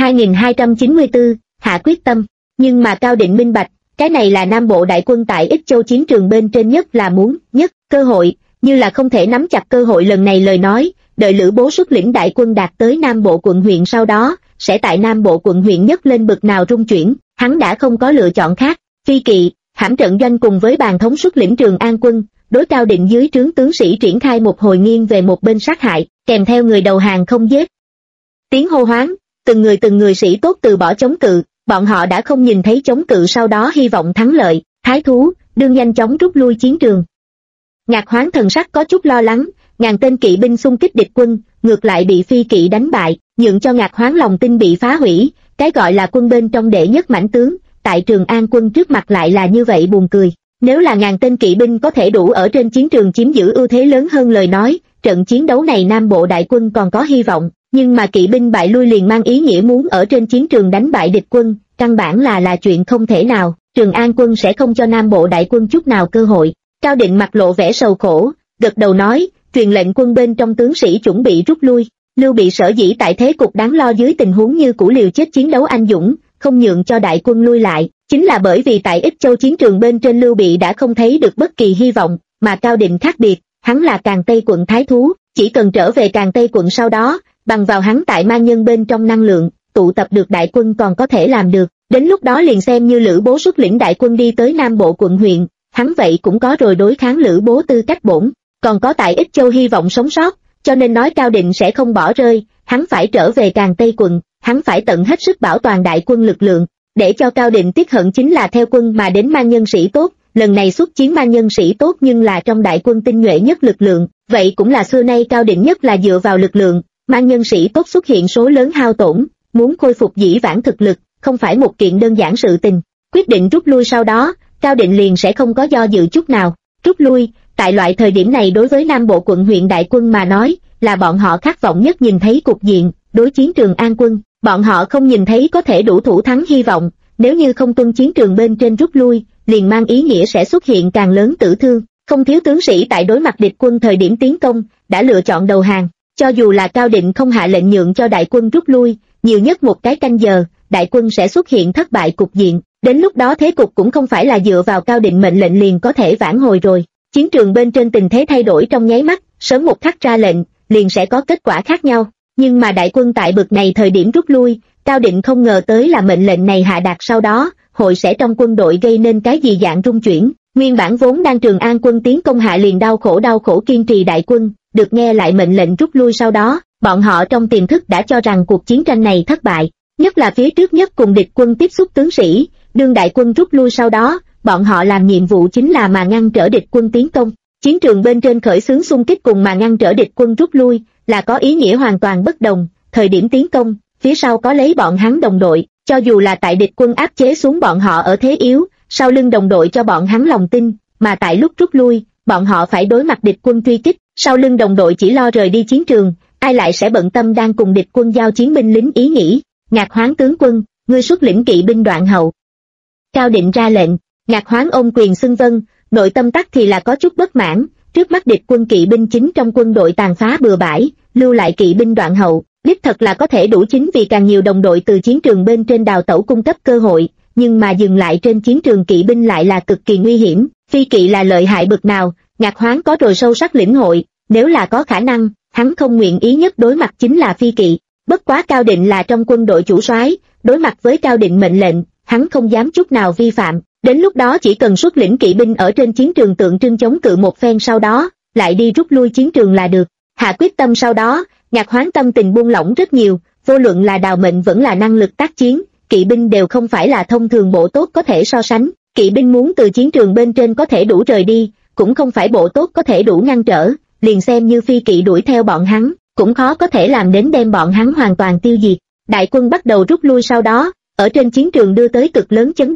2294, hạ quyết tâm. Nhưng mà Cao Định minh bạch, cái này là Nam Bộ đại quân tại Ích Châu chiến trường bên trên nhất là muốn nhất cơ hội, như là không thể nắm chặt cơ hội lần này lời nói, đợi Lữ Bố xuất lĩnh đại quân đạt tới Nam Bộ quận huyện sau đó, sẽ tại Nam Bộ quận huyện nhất lên bực nào rung chuyển, hắn đã không có lựa chọn khác. Phi kỵ, hãm trận doanh cùng với Bàn Thống xuất lĩnh Trường An quân, đối Cao Định dưới trướng tướng sĩ triển khai một hồi nghiêng về một bên sát hại, kèm theo người đầu hàng không giết. Tiếng hô hoáng, từng người sĩ tốt từ bỏ chống cự, bọn họ đã không nhìn thấy chống cự sau đó hy vọng thắng lợi, thái thú, đương nhanh chóng rút lui chiến trường. Ngạc Hoáng thần sắc có chút lo lắng, ngàn tên kỵ binh xung kích địch quân, ngược lại bị phi kỵ đánh bại, nhượng cho Ngạc Hoáng lòng tin bị phá hủy, cái gọi là quân bên trong đệ nhất mãnh tướng, tại Trường An quân trước mặt lại là như vậy buồn cười. Nếu là ngàn tên kỵ binh có thể đủ ở trên chiến trường chiếm giữ ưu thế lớn hơn lời nói, trận chiến đấu này Nam Bộ đại quân còn có hy vọng, nhưng mà kỵ binh bại lui liền mang ý nghĩa muốn ở trên chiến trường đánh bại địch quân, căn bản là chuyện không thể nào. Trường An quân sẽ không cho Nam Bộ đại quân chút nào cơ hội. Cao Định mặt lộ vẻ sầu khổ, gật đầu nói, truyền lệnh quân bên trong tướng sĩ chuẩn bị rút lui. Lưu Bị sở dĩ tại thế cục đáng lo dưới tình huống như cũ liều chết chiến đấu anh dũng, không nhượng cho đại quân lui lại, chính là bởi vì tại Ích Châu chiến trường bên trên Lưu Bị đã không thấy được bất kỳ hy vọng, mà Cao Định khác biệt, hắn là Càn Tây quận thái thú, chỉ cần trở về Càn Tây quận sau đó, bằng vào hắn tại Man Nhân bên trong năng lượng, tụ tập được đại quân còn có thể làm được, đến lúc đó liền xem như Lữ Bố xuất lĩnh đại quân đi tới Nam Bộ quận huyện, hắn vậy cũng có rồi đối kháng Lữ Bố tư cách bổn, còn có tại Ích Châu hy vọng sống sót, cho nên nói Cao Định sẽ không bỏ rơi, hắn phải trở về Càn Tây quận, hắn phải tận hết sức bảo toàn đại quân lực lượng. Để cho Cao Định tiếc hận chính là theo quân mà đến Man Nhân sĩ tốt, lần này xuất chiến Man Nhân sĩ tốt nhưng là trong đại quân tinh nhuệ nhất lực lượng, vậy cũng là xưa nay Cao Định nhất là dựa vào lực lượng, Man Nhân sĩ tốt xuất hiện số lớn hao tổn, muốn khôi phục dĩ vãng thực lực, không phải một kiện đơn giản sự tình. Quyết định rút lui sau đó, Cao Định liền sẽ không có do dự chút nào. Rút lui, tại loại thời điểm này đối với Nam Bộ quận huyện đại quân mà nói, là bọn họ khát vọng nhất nhìn thấy cục diện, đối chiến Trường An quân, bọn họ không nhìn thấy có thể đủ thủ thắng hy vọng, nếu như không tuân chiến trường bên trên rút lui, liền mang ý nghĩa sẽ xuất hiện càng lớn tử thương, không thiếu tướng sĩ tại đối mặt địch quân thời điểm tiến công, đã lựa chọn đầu hàng, cho dù là Cao Định không hạ lệnh nhượng cho đại quân rút lui, nhiều nhất một cái canh giờ, đại quân sẽ xuất hiện thất bại cục diện, đến lúc đó thế cục cũng không phải là dựa vào Cao Định mệnh lệnh liền có thể vãn hồi rồi, chiến trường bên trên tình thế thay đổi trong nháy mắt, sớm một khắc ra lệnh, liền sẽ có kết quả khác nhau. Nhưng mà đại quân tại bực này thời điểm rút lui, Cao Định không ngờ tới là mệnh lệnh này hạ đạt sau đó, hội sẽ trong quân đội gây nên cái gì dạng rung chuyển. Nguyên bản vốn đang Trường An quân tiến công hạ liền đau khổ kiên trì đại quân, được nghe lại mệnh lệnh rút lui sau đó, bọn họ trong tiềm thức đã cho rằng cuộc chiến tranh này thất bại, nhất là phía trước nhất cùng địch quân tiếp xúc tướng sĩ, đương đại quân rút lui sau đó, bọn họ làm nhiệm vụ chính là mà ngăn trở địch quân tiến công. Chiến trường bên trên khởi xướng xung kích cùng mà ngăn trở địch quân rút lui, là có ý nghĩa hoàn toàn bất đồng, thời điểm tiến công, phía sau có lấy bọn hắn đồng đội, cho dù là tại địch quân áp chế xuống bọn họ ở thế yếu, sau lưng đồng đội cho bọn hắn lòng tin, mà tại lúc rút lui, bọn họ phải đối mặt địch quân truy kích, sau lưng đồng đội chỉ lo rời đi chiến trường, ai lại sẽ bận tâm đang cùng địch quân giao chiến binh lính ý nghĩ. Ngạc Hoáng tướng quân, ngươi xuất lĩnh kỵ binh đoạn hậu. Cao Định ra lệnh, Ngạc Hoáng ôm quyền xưng vâng, nội tâm tắc thì là có chút bất mãn, trước mắt địch quân kỵ binh chính trong quân đội tàn phá bừa bãi, lưu lại kỵ binh đoạn hậu, đích thật là có thể đủ chính vì càng nhiều đồng đội từ chiến trường bên trên đào tẩu cung cấp cơ hội, nhưng mà dừng lại trên chiến trường kỵ binh lại là cực kỳ nguy hiểm, phi kỵ là lợi hại bực nào, Ngạc Hoáng có rồi sâu sắc lĩnh hội, nếu là có khả năng, hắn không nguyện ý nhất đối mặt chính là phi kỵ, bất quá Cao Định là trong quân đội chủ soái, đối mặt với Cao Định mệnh lệnh, hắn không dám chút nào vi phạm. Đến lúc đó chỉ cần xuất lĩnh kỵ binh ở trên chiến trường tượng trưng chống cự một phen sau đó, lại đi rút lui chiến trường là được. Hạ quyết tâm sau đó, Ngạc Hoáng tâm tình buông lỏng rất nhiều, vô luận là đào mệnh vẫn là năng lực tác chiến, kỵ binh đều không phải là thông thường bộ tốt có thể so sánh. Kỵ binh muốn từ chiến trường bên trên có thể đủ rời đi, cũng không phải bộ tốt có thể đủ ngăn trở, liền xem như phi kỵ đuổi theo bọn hắn, cũng khó có thể làm đến đem bọn hắn hoàn toàn tiêu diệt. Đại quân bắt đầu rút lui sau đó, ở trên chiến trường đưa tới cực lớn chấn động,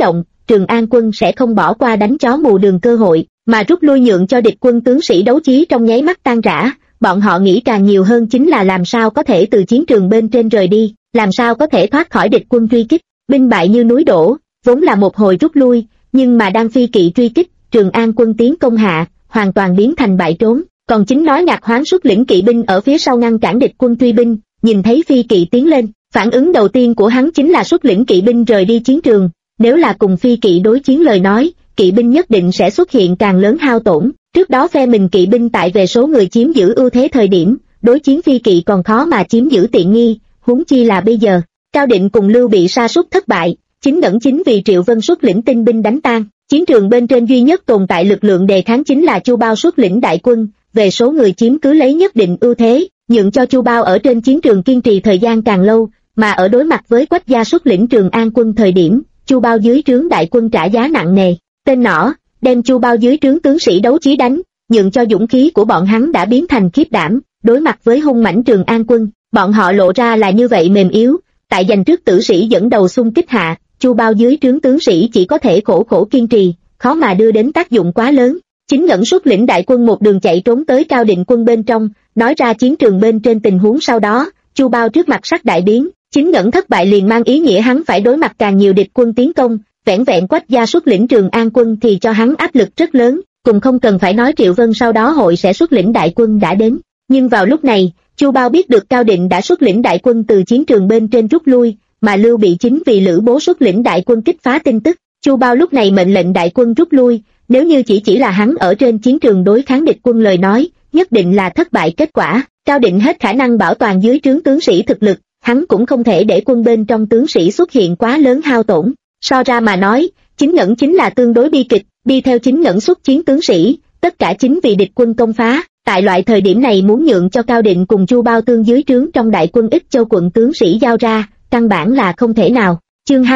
Trường An quân sẽ không bỏ qua đánh chó mù đường cơ hội, mà rút lui nhượng cho địch quân tướng sĩ đấu chí trong nháy mắt tan rã. Bọn họ nghĩ càng nhiều hơn chính là làm sao có thể từ chiến trường bên trên rời đi, làm sao có thể thoát khỏi địch quân truy kích. Binh bại như núi đổ, vốn là một hồi rút lui, nhưng mà đang phi kỵ truy kích, Trường An quân tiến công hạ, hoàn toàn biến thành bại trốn. Còn chính nói Ngạc Hoáng xuất lĩnh kỵ binh ở phía sau ngăn cản địch quân truy binh, nhìn thấy phi kỵ tiến lên, phản ứng đầu tiên của hắn chính là xuất lĩnh kỵ binh rời đi chiến trường. Nếu là cùng phi kỵ đối chiến lời nói, kỵ binh nhất định sẽ xuất hiện càng lớn hao tổn. Trước đó phe mình kỵ binh tại về số người chiếm giữ ưu thế thời điểm, đối chiến phi kỵ còn khó mà chiếm giữ tiện nghi, huống chi là bây giờ. Cao Định cùng Lưu Bị sa sút thất bại, chính ngẩn chính vì Triệu Vân xuất lĩnh tinh binh đánh tan. Chiến trường bên trên duy nhất tồn tại lực lượng đề kháng chính là Chu Bao xuất lĩnh đại quân, về số người chiếm cứ lấy nhất định ưu thế, nhượng cho Chu Bao ở trên chiến trường kiên trì thời gian càng lâu, mà ở đối mặt với Quách gia xuất lĩnh Trường An quân thời điểm, Chu Bao dưới trướng đại quân trả giá nặng nề. Tên nỏ, đem Chu Bao dưới trướng tướng sĩ đấu chí đánh, nhượng cho dũng khí của bọn hắn đã biến thành khiếp đảm, đối mặt với hung mãnh Trường An quân, bọn họ lộ ra là như vậy mềm yếu, tại giành trước tử sĩ dẫn đầu xung kích hạ, Chu Bao dưới trướng tướng sĩ chỉ có thể khổ khổ kiên trì, khó mà đưa đến tác dụng quá lớn. Chính Ngẩn xuất lĩnh đại quân một đường chạy trốn tới Cao Định quân bên trong, nói ra chiến trường bên trên tình huống sau đó, Chu Bao trước mặt sắc đại biến, Chính Ngẩn thất bại liền mang ý nghĩa hắn phải đối mặt càng nhiều địch quân tiến công, vẻn vẹn Quách gia xuất lĩnh Trường An quân thì cho hắn áp lực rất lớn, cùng không cần phải nói Triệu Vân sau đó hội sẽ xuất lĩnh đại quân đã đến. Nhưng vào lúc này, Chu Bao biết được Cao Định đã xuất lĩnh đại quân từ chiến trường bên trên rút lui, mà Lưu Bị chính vì Lữ Bố xuất lĩnh đại quân kích phá tin tức. Chu Bao lúc này mệnh lệnh đại quân rút lui, nếu như chỉ là hắn ở trên chiến trường đối kháng địch quân lời nói, nhất định là thất bại kết quả. Cao Định hết khả năng bảo toàn dưới trướng tướng sĩ thực lực, hắn cũng không thể để quân bên trong tướng sĩ xuất hiện quá lớn hao tổn. So ra mà nói, Chính Ngẩn chính là tương đối bi kịch, đi theo Chính Ngẩn xuất chiến tướng sĩ, tất cả chính vì địch quân công phá. Tại loại thời điểm này muốn nhượng cho Cao Định cùng Chu Bao tương dưới trướng trong đại quân Ích Châu quận tướng sĩ giao ra, căn bản là không thể nào. Chương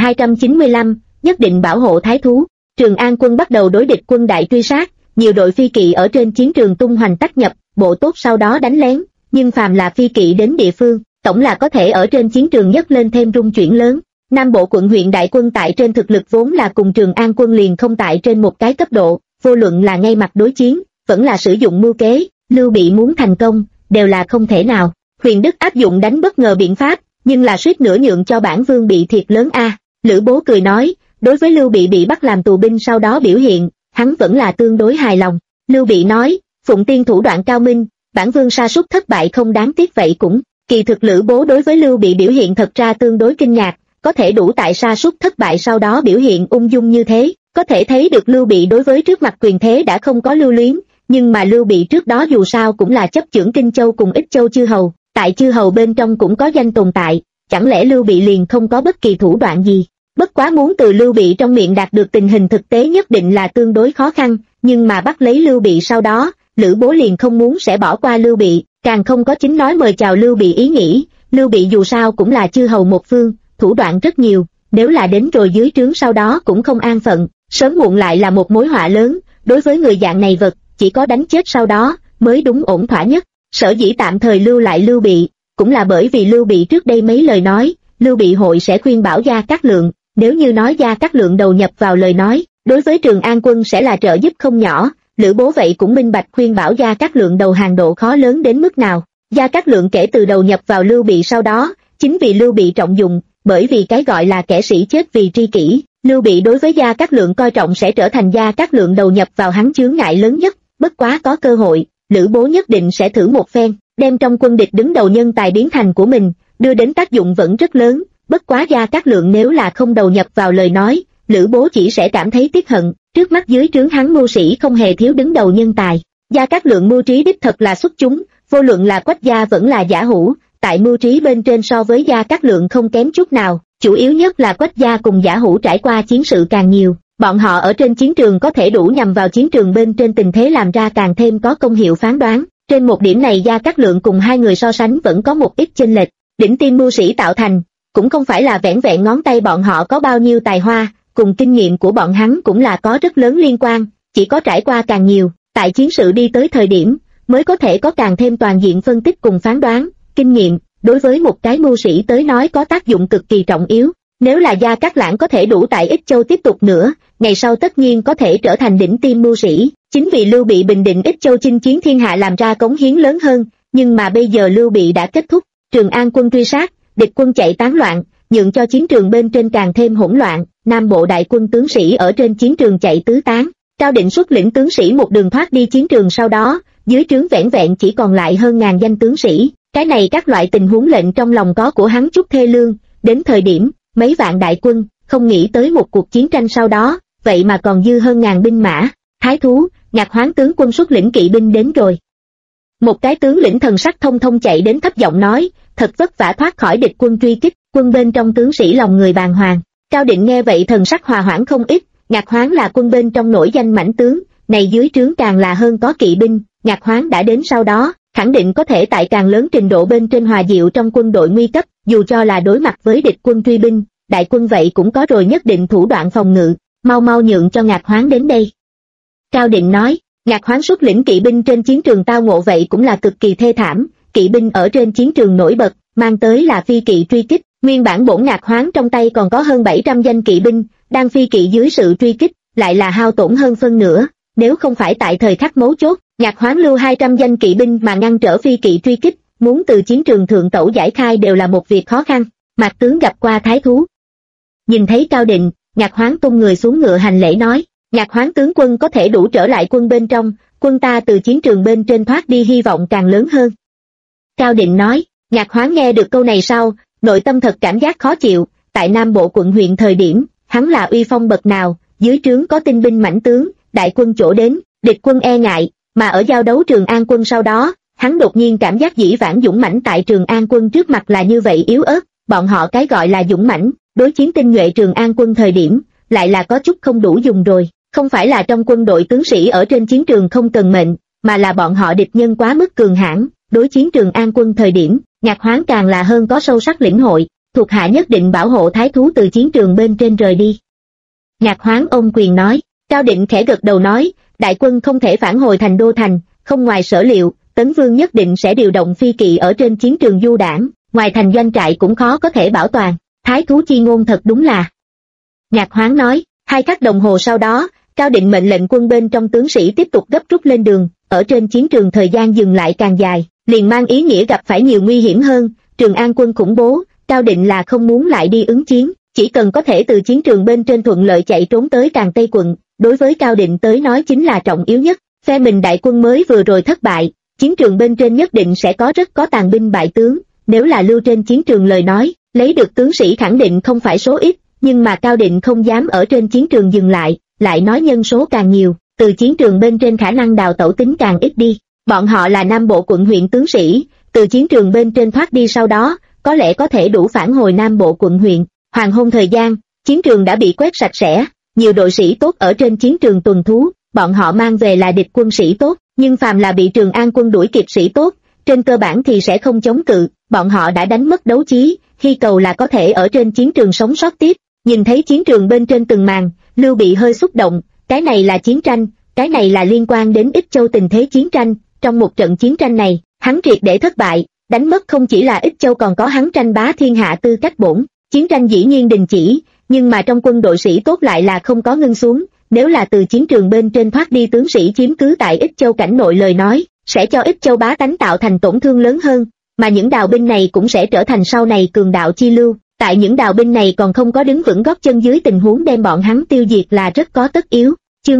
2295, nhất định bảo hộ thái thú. Trường An quân bắt đầu đối địch quân đại truy sát, nhiều đội phi kỵ ở trên chiến trường tung hoành tách nhập, bộ tốt sau đó đánh lén, nhưng phàm là phi kỵ đến địa phương, tổng là có thể ở trên chiến trường nhấc lên thêm rung chuyển lớn. Nam bộ quận huyện đại quân tại trên thực lực vốn là cùng Trường An quân liền không tại trên một cái cấp độ, vô luận là ngay mặt đối chiến, vẫn là sử dụng mưu kế, Lưu Bị muốn thành công, đều là không thể nào. Huyền Đức áp dụng đánh bất ngờ biện pháp, nhưng là suýt nữa nhượng cho bản vương bị thiệt lớn a. Lữ Bố cười nói, đối với Lưu Bị bị bắt làm tù binh sau đó biểu hiện, hắn vẫn là tương đối hài lòng. Lưu Bị nói, Phụng Tiên thủ đoạn cao minh, bản vương sa sút thất bại không đáng tiếc vậy cũng. Kỳ thực Lữ Bố đối với Lưu Bị biểu hiện thật ra tương đối kinh ngạc, có thể đủ tại sa sút thất bại sau đó biểu hiện ung dung như thế, có thể thấy được Lưu Bị đối với trước mặt quyền thế đã không có lưu luyến, nhưng mà Lưu Bị trước đó dù sao cũng là chấp chưởng Kinh Châu cùng Ích Châu chư hầu, tại chư hầu bên trong cũng có danh tồn tại, chẳng lẽ Lưu Bị liền không có bất kỳ thủ đoạn gì? Bất quá muốn từ Lưu Bị trong miệng đạt được tình hình thực tế nhất định là tương đối khó khăn, nhưng mà bắt lấy Lưu Bị sau đó, Lữ Bố liền không muốn sẽ bỏ qua Lưu Bị, càng không có chính nói mời chào Lưu Bị ý nghĩ. Lưu Bị dù sao cũng là chư hầu một phương, thủ đoạn rất nhiều, nếu là đến rồi dưới trướng sau đó cũng không an phận, sớm muộn lại là một mối họa lớn. Đối với người dạng này vật, chỉ có đánh chết sau đó mới đúng ổn thỏa nhất. Sở dĩ tạm thời lưu lại Lưu Bị, cũng là bởi vì Lưu Bị trước đây mấy lời nói, Lưu Bị hội sẽ khuyên bảo Gia Cát Lượng, nếu như nói Gia Cát Lượng đầu nhập vào lời nói, đối với Trường An quân sẽ là trợ giúp không nhỏ. Lữ Bố vậy cũng minh bạch khuyên bảo Gia Cát Lượng đầu hàng độ khó lớn đến mức nào. Gia Cát Lượng kể từ đầu nhập vào Lưu Bị sau đó, chính vì Lưu Bị trọng dụng, bởi vì cái gọi là kẻ sĩ chết vì tri kỷ, Lưu Bị đối với Gia Cát Lượng coi trọng sẽ trở thành Gia Cát Lượng đầu nhập vào hắn chướng ngại lớn nhất. Bất quá có cơ hội, Lữ Bố nhất định sẽ thử một phen, đem trong quân địch đứng đầu nhân tài biến thành của mình, đưa đến tác dụng vẫn rất lớn. Bất quá Gia Cát Lượng nếu là không đầu nhập vào lời nói, Lữ Bố chỉ sẽ cảm thấy tiếc hận. Trước mắt dưới trướng hắn mưu sĩ không hề thiếu đứng đầu nhân tài, Gia Cát Lượng mưu trí đích thật là xuất chúng, vô luận là Quách gia vẫn là Giả Hủ, tại mưu trí bên trên so với Gia Cát Lượng không kém chút nào. Chủ yếu nhất là Quách gia cùng Giả Hủ trải qua chiến sự càng nhiều, bọn họ ở trên chiến trường có thể đủ nhằm vào chiến trường bên trên tình thế làm ra càng thêm có công hiệu phán đoán. Trên một điểm này Gia Cát Lượng cùng hai người so sánh vẫn có một ít chênh lệch. Đỉnh tiêm mưu sĩ tạo thành, cũng không phải là vẻn vẹn ngón tay bọn họ có bao nhiêu tài hoa, cùng kinh nghiệm của bọn hắn cũng là có rất lớn liên quan, chỉ có trải qua càng nhiều, tại chiến sự đi tới thời điểm, mới có thể có càng thêm toàn diện phân tích cùng phán đoán. Kinh nghiệm, đối với một cái mưu sĩ tới nói có tác dụng cực kỳ trọng yếu, Nếu là Gia Cát Lãng có thể đủ tại Ích Châu tiếp tục nữa, ngày sau tất nhiên có thể trở thành đỉnh tiêm mưu sĩ. Chính vì Lưu Bị bình định Ích Châu chinh chiến thiên hạ làm ra cống hiến lớn hơn, nhưng mà bây giờ Lưu Bị đã kết thúc, Trường An quân truy sát, địch quân chạy tán loạn, nhượng cho chiến trường bên trên càng thêm hỗn loạn, Nam Bộ đại quân tướng sĩ ở trên chiến trường chạy tứ tán. Cao Định xuất lĩnh tướng sĩ một đường thoát đi chiến trường, sau đó, dưới trướng vẻn vẹn chỉ còn lại hơn ngàn danh tướng sĩ. Cái này các loại tình huống lệnh trong lòng có của hắn chút thê lương, đến thời điểm, mấy vạn đại quân, không nghĩ tới một cuộc chiến tranh sau đó, vậy mà còn dư hơn ngàn binh mã. Thái thú, Ngạc Hoáng tướng quân xuất lĩnh kỵ binh đến rồi. Một cái tướng lĩnh thần sắc thông thông chạy đến thấp giọng nói, thật vất vả thoát khỏi địch quân truy kích, quân bên trong tướng sĩ lòng người bàng hoàng. Cao Định nghe vậy thần sắc hòa hoãn không ít, Ngạc Hoáng là quân bên trong nổi danh mãnh tướng, này dưới trướng càng là hơn có kỵ binh, Ngạc Hoáng đã đến sau đó, khẳng định có thể tại càng lớn trình độ bên trên hòa diệu trong quân đội nguy cấp, dù cho là đối mặt với địch quân truy binh, đại quân vậy cũng có rồi nhất định thủ đoạn phòng ngự, mau mau nhượng cho Ngạc Hoáng đến đây. Cao Định nói, Ngạc Hoáng xuất lĩnh kỵ binh trên chiến trường tao ngộ vậy cũng là cực kỳ thê thảm, kỵ binh ở trên chiến trường nổi bật, mang tới là phi kỵ truy kích, nguyên bản bổn Ngạc Hoáng trong tay còn có hơn 700 danh kỵ binh, đang phi kỵ dưới sự truy kích, lại là hao tổn hơn phân nửa, nếu không phải tại thời khắc mấu chốt, Ngạc Hoáng lưu 200 danh kỵ binh mà ngăn trở phi kỵ truy kích, muốn từ chiến trường thượng tẩu giải khai đều là một việc khó khăn. Mạc tướng gặp qua thái thú. Nhìn thấy Cao Định, Ngạc Hoáng tung người xuống ngựa hành lễ nói, Ngạc Hoáng tướng quân có thể đủ trở lại quân bên trong, quân ta từ chiến trường bên trên thoát đi hy vọng càng lớn hơn. Cao Định nói, Ngạc Hoáng nghe được câu này sau, nội tâm thật cảm giác khó chịu, tại Nam Bộ quận huyện thời điểm, hắn là uy phong bậc nào, dưới trướng có tinh binh mãnh tướng, đại quân chỗ đến, địch quân e ngại, mà ở giao đấu Trường An quân sau đó, hắn đột nhiên cảm giác dĩ vãng dũng mãnh tại Trường An quân trước mặt là như vậy yếu ớt, bọn họ cái gọi là dũng mãnh, đối chiến tinh nhuệ Trường An quân thời điểm, lại là có chút không đủ dùng rồi, không phải là trong quân đội tướng sĩ ở trên chiến trường không cần mệnh, mà là bọn họ địch nhân quá mức cường hãn, đối chiến Trường An quân thời điểm, Ngạc Hoáng càng là hơn có sâu sắc lĩnh hội, thuộc hạ nhất định bảo hộ thái thú từ chiến trường bên trên rời đi. Ngạc Hoáng ôm quyền nói, Cao Định khẽ gật đầu nói, đại quân không thể phản hồi thành đô thành, không ngoài sở liệu, Tấn Vương nhất định sẽ điều động phi kỵ ở trên chiến trường du đảng, ngoài thành doanh trại cũng khó có thể bảo toàn, thái thú chi ngôn thật đúng là. Ngạc Hoáng nói, 2 khắc đồng hồ sau đó, Cao Định mệnh lệnh quân bên trong tướng sĩ tiếp tục gấp rút lên đường, ở trên chiến trường thời gian dừng lại càng dài, liền mang ý nghĩa gặp phải nhiều nguy hiểm hơn, Trường An quân khủng bố, Cao Định là không muốn lại đi ứng chiến, chỉ cần có thể từ chiến trường bên trên thuận lợi chạy trốn tới Càng Tây quận, đối với Cao Định tới nói chính là trọng yếu nhất, phe mình đại quân mới vừa rồi thất bại, chiến trường bên trên nhất định sẽ có rất có tàn binh bại tướng, nếu là lưu trên chiến trường lời nói, lấy được tướng sĩ khẳng định không phải số ít, nhưng mà Cao Định không dám ở trên chiến trường dừng lại nói nhân số càng nhiều, từ chiến trường bên trên khả năng đào tẩu tính càng ít đi, bọn họ là Nam Bộ quận huyện tướng sĩ, từ chiến trường bên trên thoát đi sau đó, có lẽ có thể đủ phản hồi Nam Bộ quận huyện, hoàng hôn thời gian, chiến trường đã bị quét sạch sẽ, nhiều đội sĩ tốt ở trên chiến trường tuần thú, bọn họ mang về là địch quân sĩ tốt, nhưng phàm là bị Trường An quân đuổi kịp sĩ tốt, trên cơ bản thì sẽ không chống cự, bọn họ đã đánh mất đấu chí, hy cầu là có thể ở trên chiến trường sống sót tiếp. Nhìn thấy chiến trường bên trên từng màn, Lưu Bị hơi xúc động, cái này là chiến tranh, cái này là liên quan đến Ích Châu tình thế chiến tranh, trong một trận chiến tranh này, hắn triệt để thất bại, đánh mất không chỉ là Ích Châu còn có hắn tranh bá thiên hạ tư cách bổn, chiến tranh dĩ nhiên đình chỉ, nhưng mà trong quân đội sĩ tốt lại là không có ngưng xuống, nếu là từ chiến trường bên trên thoát đi tướng sĩ chiếm cứ tại Ích Châu cảnh nội lời nói, sẽ cho Ích Châu bá tánh tạo thành tổn thương lớn hơn, mà những đào binh này cũng sẽ trở thành sau này cường đạo chi lưu, tại những đào binh này còn không có đứng vững gót chân dưới tình huống đem bọn hắn tiêu diệt là rất có tất yếu. Chương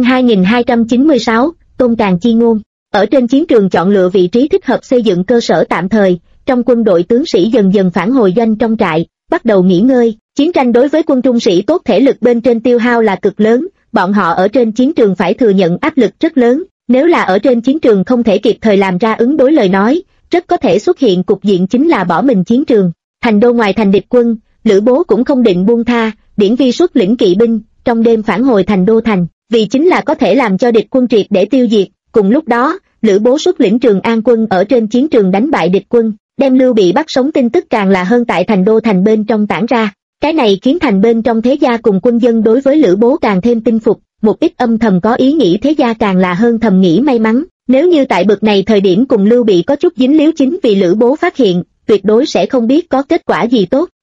2296, Tôn Càng chi ngôn. Ở trên chiến trường chọn lựa vị trí thích hợp xây dựng cơ sở tạm thời, trong quân đội tướng sĩ dần dần phản hồi doanh trong trại, bắt đầu nghỉ ngơi, chiến tranh đối với quân trung sĩ tốt thể lực bên trên tiêu hao là cực lớn, bọn họ ở trên chiến trường phải thừa nhận áp lực rất lớn, nếu là ở trên chiến trường không thể kịp thời làm ra ứng đối lời nói, rất có thể xuất hiện cục diện chính là bỏ mình chiến trường. Thành đô ngoài thành địch quân, Lữ Bố cũng không định buông tha, Điển Vi xuất lĩnh kỵ binh, trong đêm phản hồi thành đô thành, vì chính là có thể làm cho địch quân triệt để tiêu diệt. Cùng lúc đó, Lữ Bố xuất lĩnh Trường An quân ở trên chiến trường đánh bại địch quân, đem Lưu Bị bắt sống tin tức càng là hơn tại thành đô thành bên trong tản ra. Cái này khiến thành bên trong thế gia cùng quân dân đối với Lữ Bố càng thêm tin phục, một ít âm thầm có ý nghĩ thế gia càng là hơn thầm nghĩ may mắn, nếu như tại bực này thời điểm cùng Lưu Bị có chút dính líu chính vì Lữ Bố phát hiện, tuyệt đối sẽ không biết có kết quả gì tốt,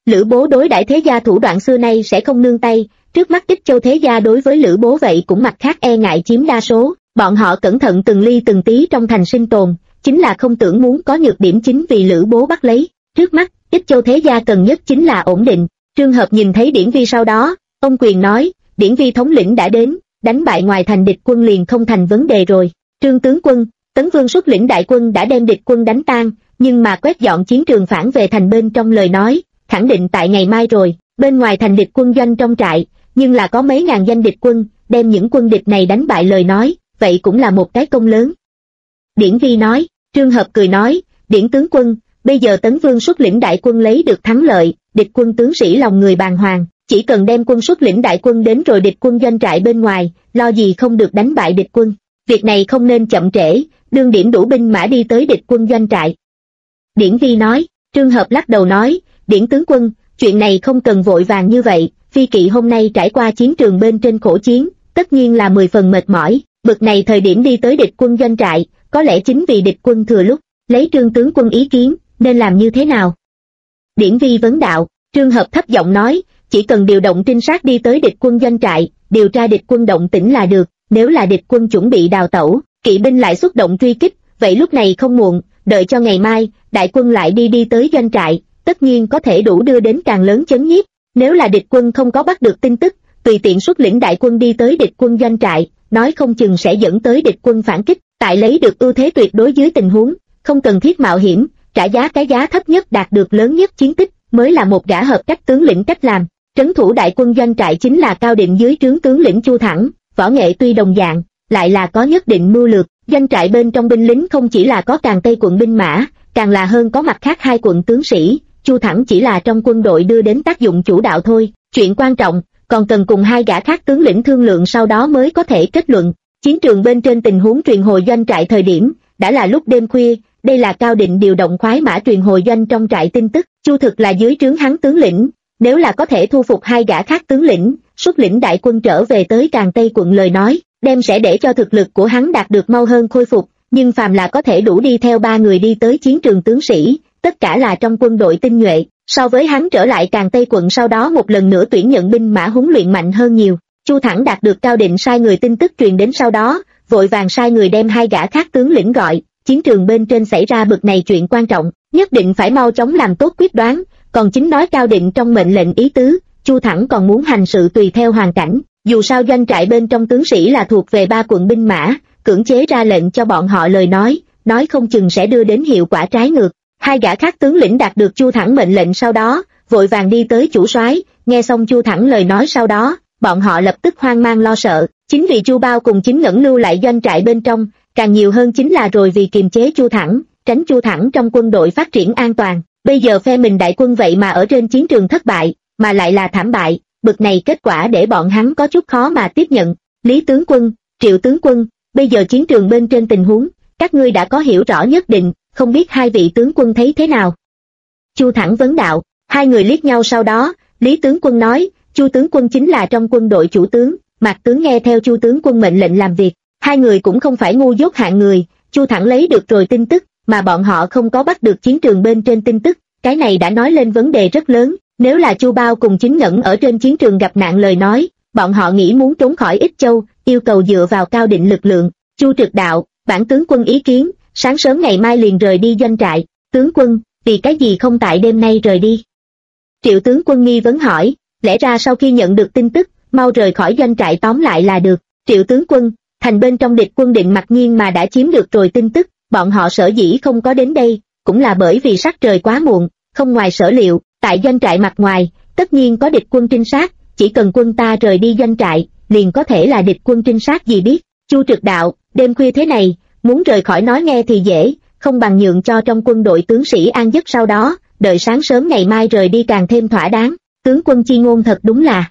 Lữ Bố đối đãi thế gia thủ đoạn xưa nay sẽ không nương tay, trước mắt Ích Châu thế gia đối với Lữ Bố vậy cũng mặt khác e ngại chiếm đa số, bọn họ cẩn thận từng ly từng tí trong thành sinh tồn, chính là không tưởng muốn có nhược điểm chính vì Lữ Bố bắt lấy. Trước mắt, Ích Châu thế gia cần nhất chính là ổn định. Trương Hợp nhìn thấy Điển Vi sau đó, ông quyền nói, Điển Vi thống lĩnh đã đến, đánh bại ngoài thành địch quân liền không thành vấn đề rồi. Trương tướng quân, Tấn Vương xuất lĩnh đại quân đã đem địch quân đánh tan, nhưng mà quét dọn chiến trường phản về thành bên trong lời nói, khẳng định tại ngày mai rồi. Bên ngoài thành địch quân doanh trong trại, nhưng là có mấy ngàn danh địch quân, đem những quân địch này đánh bại lời nói, vậy cũng là một cái công lớn. Điển Vi nói. Trương Hợp cười nói, Điển tướng quân, bây giờ Tấn Vương xuất lĩnh đại quân lấy được thắng lợi, địch quân tướng sĩ lòng người bàng hoàng, chỉ cần đem quân xuất lĩnh đại quân đến rồi địch quân doanh trại bên ngoài, lo gì không được đánh bại địch quân. Việc này không nên chậm trễ, đương điểm đủ binh mã đi tới địch quân doanh trại. Điển Vi nói. Trương Hợp lắc đầu nói, Điển tướng quân, chuyện này không cần vội vàng như vậy, phi kỵ hôm nay trải qua chiến trường bên trên khổ chiến, tất nhiên là 10 phần mệt mỏi, bực này thời điểm đi tới địch quân doanh trại, có lẽ chính vì địch quân thừa lúc, lấy Trương tướng quân ý kiến, nên làm như thế nào? Điển Vi vấn đạo. Trương Hợp thấp giọng nói, chỉ cần điều động trinh sát đi tới địch quân doanh trại, điều tra địch quân động tĩnh là được, nếu là địch quân chuẩn bị đào tẩu, kỵ binh lại xuất động truy kích, vậy lúc này không muộn, đợi cho ngày mai, đại quân lại đi tới doanh trại, tất nhiên có thể đủ đưa đến càng lớn chấn nhiếp. Nếu là địch quân không có bắt được tin tức, tùy tiện xuất lĩnh đại quân đi tới địch quân doanh trại, nói không chừng sẽ dẫn tới địch quân phản kích, tại lấy được ưu thế tuyệt đối dưới tình huống, không cần thiết mạo hiểm, trả giá cái giá thấp nhất đạt được lớn nhất chiến tích, mới là một gã hợp cách tướng lĩnh cách làm. Trấn thủ đại quân doanh trại chính là Cao Định dưới trướng tướng lĩnh Chu Thẳng, võ nghệ tuy đồng dạng, lại là có nhất định mưu lược. Doanh trại bên trong binh lính không chỉ là có Càn Tây quận binh mã, càng là hơn có mặt khác 2 quận tướng sĩ. Chu Thẳng chỉ là trong quân đội đưa đến tác dụng chủ đạo thôi, chuyện quan trọng còn cần cùng 2 gã khác tướng lĩnh thương lượng sau đó mới có thể kết luận. Chiến trường bên trên tình huống truyền hồi doanh trại thời điểm, đã là lúc đêm khuya, đây là Cao Định điều động khoái mã truyền hồi doanh trong trại tin tức, Chu Thực là dưới trướng hắn tướng lĩnh, nếu là có thể thu phục 2 gã khác tướng lĩnh, xuất lĩnh đại quân trở về tới Càn Tây quận lời nói, đem sẽ để cho thực lực của hắn đạt được mau hơn khôi phục, nhưng phàm là có thể đủ đi theo 3 người đi tới chiến trường tướng sĩ, tất cả là trong quân đội tinh nhuệ, so với hắn trở lại Càn Tây quận sau đó một lần nữa tuyển nhận binh mã huấn luyện mạnh hơn nhiều. Chu Thẳng đạt được Cao Định sai người tin tức truyền đến sau đó, vội vàng sai người đem 2 gã khác tướng lĩnh gọi, chiến trường bên trên xảy ra bực này chuyện quan trọng, nhất định phải mau chóng làm tốt quyết đoán, còn chính nói Cao Định trong mệnh lệnh ý tứ, Chu Thẳng còn muốn hành sự tùy theo hoàn cảnh, dù sao doanh trại bên trong tướng sĩ là thuộc về 3 quận binh mã, cưỡng chế ra lệnh cho bọn họ lời nói không chừng sẽ đưa đến hiệu quả trái ngược. 2 gã khác tướng lĩnh đạt được Chu Thẳng mệnh lệnh sau đó, vội vàng đi tới chủ soái, nghe xong Chu Thẳng lời nói sau đó, bọn họ lập tức hoang mang lo sợ, chính vì Chu Bao cùng Chính Ngẩn lưu lại doanh trại bên trong, càng nhiều hơn chính là rồi vì kiềm chế Chu Thẳng, tránh Chu Thẳng trong quân đội phát triển an toàn. Bây giờ phe mình đại quân vậy mà ở trên chiến trường thất bại, mà lại là thảm bại, bực này kết quả để bọn hắn có chút khó mà tiếp nhận. Lý tướng quân, Triệu tướng quân, bây giờ chiến trường bên trên tình huống, các ngươi đã có hiểu rõ nhất định, không biết 2 vị tướng quân thấy thế nào? Chu Thẳng vấn đạo. 2 người liếc nhau sau đó, Lý tướng quân nói, Chu tướng quân chính là trong quân đội chủ tướng, Mạc tướng nghe theo Chu tướng quân mệnh lệnh làm việc. 2 người cũng không phải ngu dốt hạng người, Chu Thẳng lấy được rồi tin tức, mà bọn họ không có bắt được chiến trường bên trên tin tức, cái này đã nói lên vấn đề rất lớn. Nếu là Chu Bao cùng Chính Ngẩn ở trên chiến trường gặp nạn lời nói, bọn họ nghĩ muốn trốn khỏi Ích Châu, yêu cầu dựa vào Cao Định lực lượng. Chu Trực đạo, bản tướng quân ý kiến, sáng sớm ngày mai liền rời đi doanh trại. Tướng quân, vì cái gì không tại đêm nay rời đi? Triệu tướng quân nghi vấn hỏi, lẽ ra sau khi nhận được tin tức, mau rời khỏi doanh trại tóm lại là được. Triệu tướng quân, thành bên trong địch quân Định mặc nhiên mà đã chiếm được rồi tin tức, bọn họ sở dĩ không có đến đây, cũng là bởi vì sắc trời quá muộn, không ngoài sở liệu, tại doanh trại mặt ngoài, tất nhiên có địch quân trinh sát, chỉ cần quân ta rời đi doanh trại, liền có thể là địch quân trinh sát gì biết. Chu Trực đạo, đêm khuya thế này, muốn rời khỏi nói nghe thì dễ, không bằng nhượng cho trong quân đội tướng sĩ an giấc sau đó, đợi sáng sớm ngày mai rời đi càng thêm thỏa đáng. Tướng quân chi ngôn thật đúng là.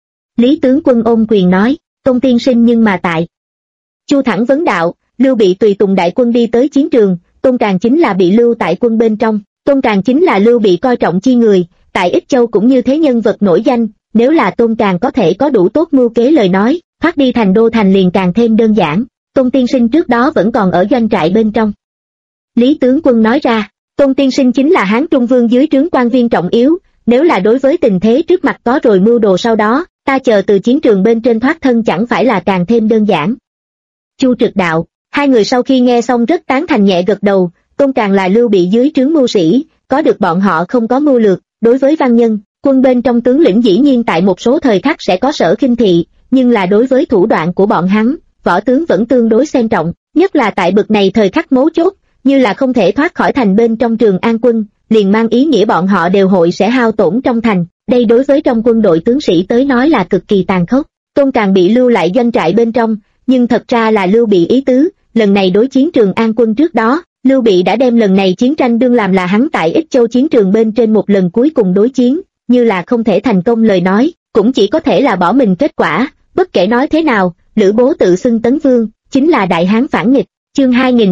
Lý tướng quân ôm quyền nói, Tôn tiên sinh nhưng mà tại. Chu Thẳng vấn đạo, Lưu Bị tùy tùng đại quân đi tới chiến trường, Tôn Tràng chính là bị lưu tại quân bên trong. Tôn Tràng chính là Lưu Bị coi trọng chi người, tại Ích Châu cũng như thế nhân vật nổi danh, nếu là Tôn Tràng có thể có đủ tốt mưu kế lời nói, thoát đi thành đô thành liền càng thêm đơn giản. Tôn tiên sinh trước đó vẫn còn ở doanh trại bên trong. Lý tướng quân nói ra, Tôn tiên sinh chính là Hán Trung Vương dưới trướng quan viên trọng yếu, nếu là đối với tình thế trước mặt có rồi mưu đồ sau đó, ta chờ từ chiến trường bên trên thoát thân chẳng phải là càng thêm đơn giản. Chu Trực đạo, hai người sau khi nghe xong rất tán thành nhẹ gật đầu, Tôn Càng là Lưu Bị dưới trướng mưu sĩ, có được bọn họ không có mưu lược, đối với văn nhân, quân bên trong tướng lĩnh dĩ nhiên tại một số thời khắc sẽ có sở khinh thị, nhưng là đối với thủ đoạn của bọn hắn, võ tướng vẫn tương đối xem trọng, nhất là tại bực này thời khắc mấu chốt, như là không thể thoát khỏi thành bên trong Trường An quân, liền mang ý nghĩa bọn họ đều hội sẽ hao tổn trong thành, đây đối với trong quân đội tướng sĩ tới nói là cực kỳ tàn khốc. Tôn Càng bị lưu lại doanh trại bên trong, nhưng thật ra là Lưu Bị ý tứ, lần này đối chiến Trường An quân trước đó, Lưu Bị đã đem lần này chiến tranh đương làm là hắn tại Ích Châu chiến trường bên trên một lần cuối cùng đối chiến, như là không thể thành công lời nói, cũng chỉ có thể là bỏ mình kết quả, bất kể nói thế nào, Lữ Bố tự xưng Tấn Vương, chính là đại hán phản nghịch. Chương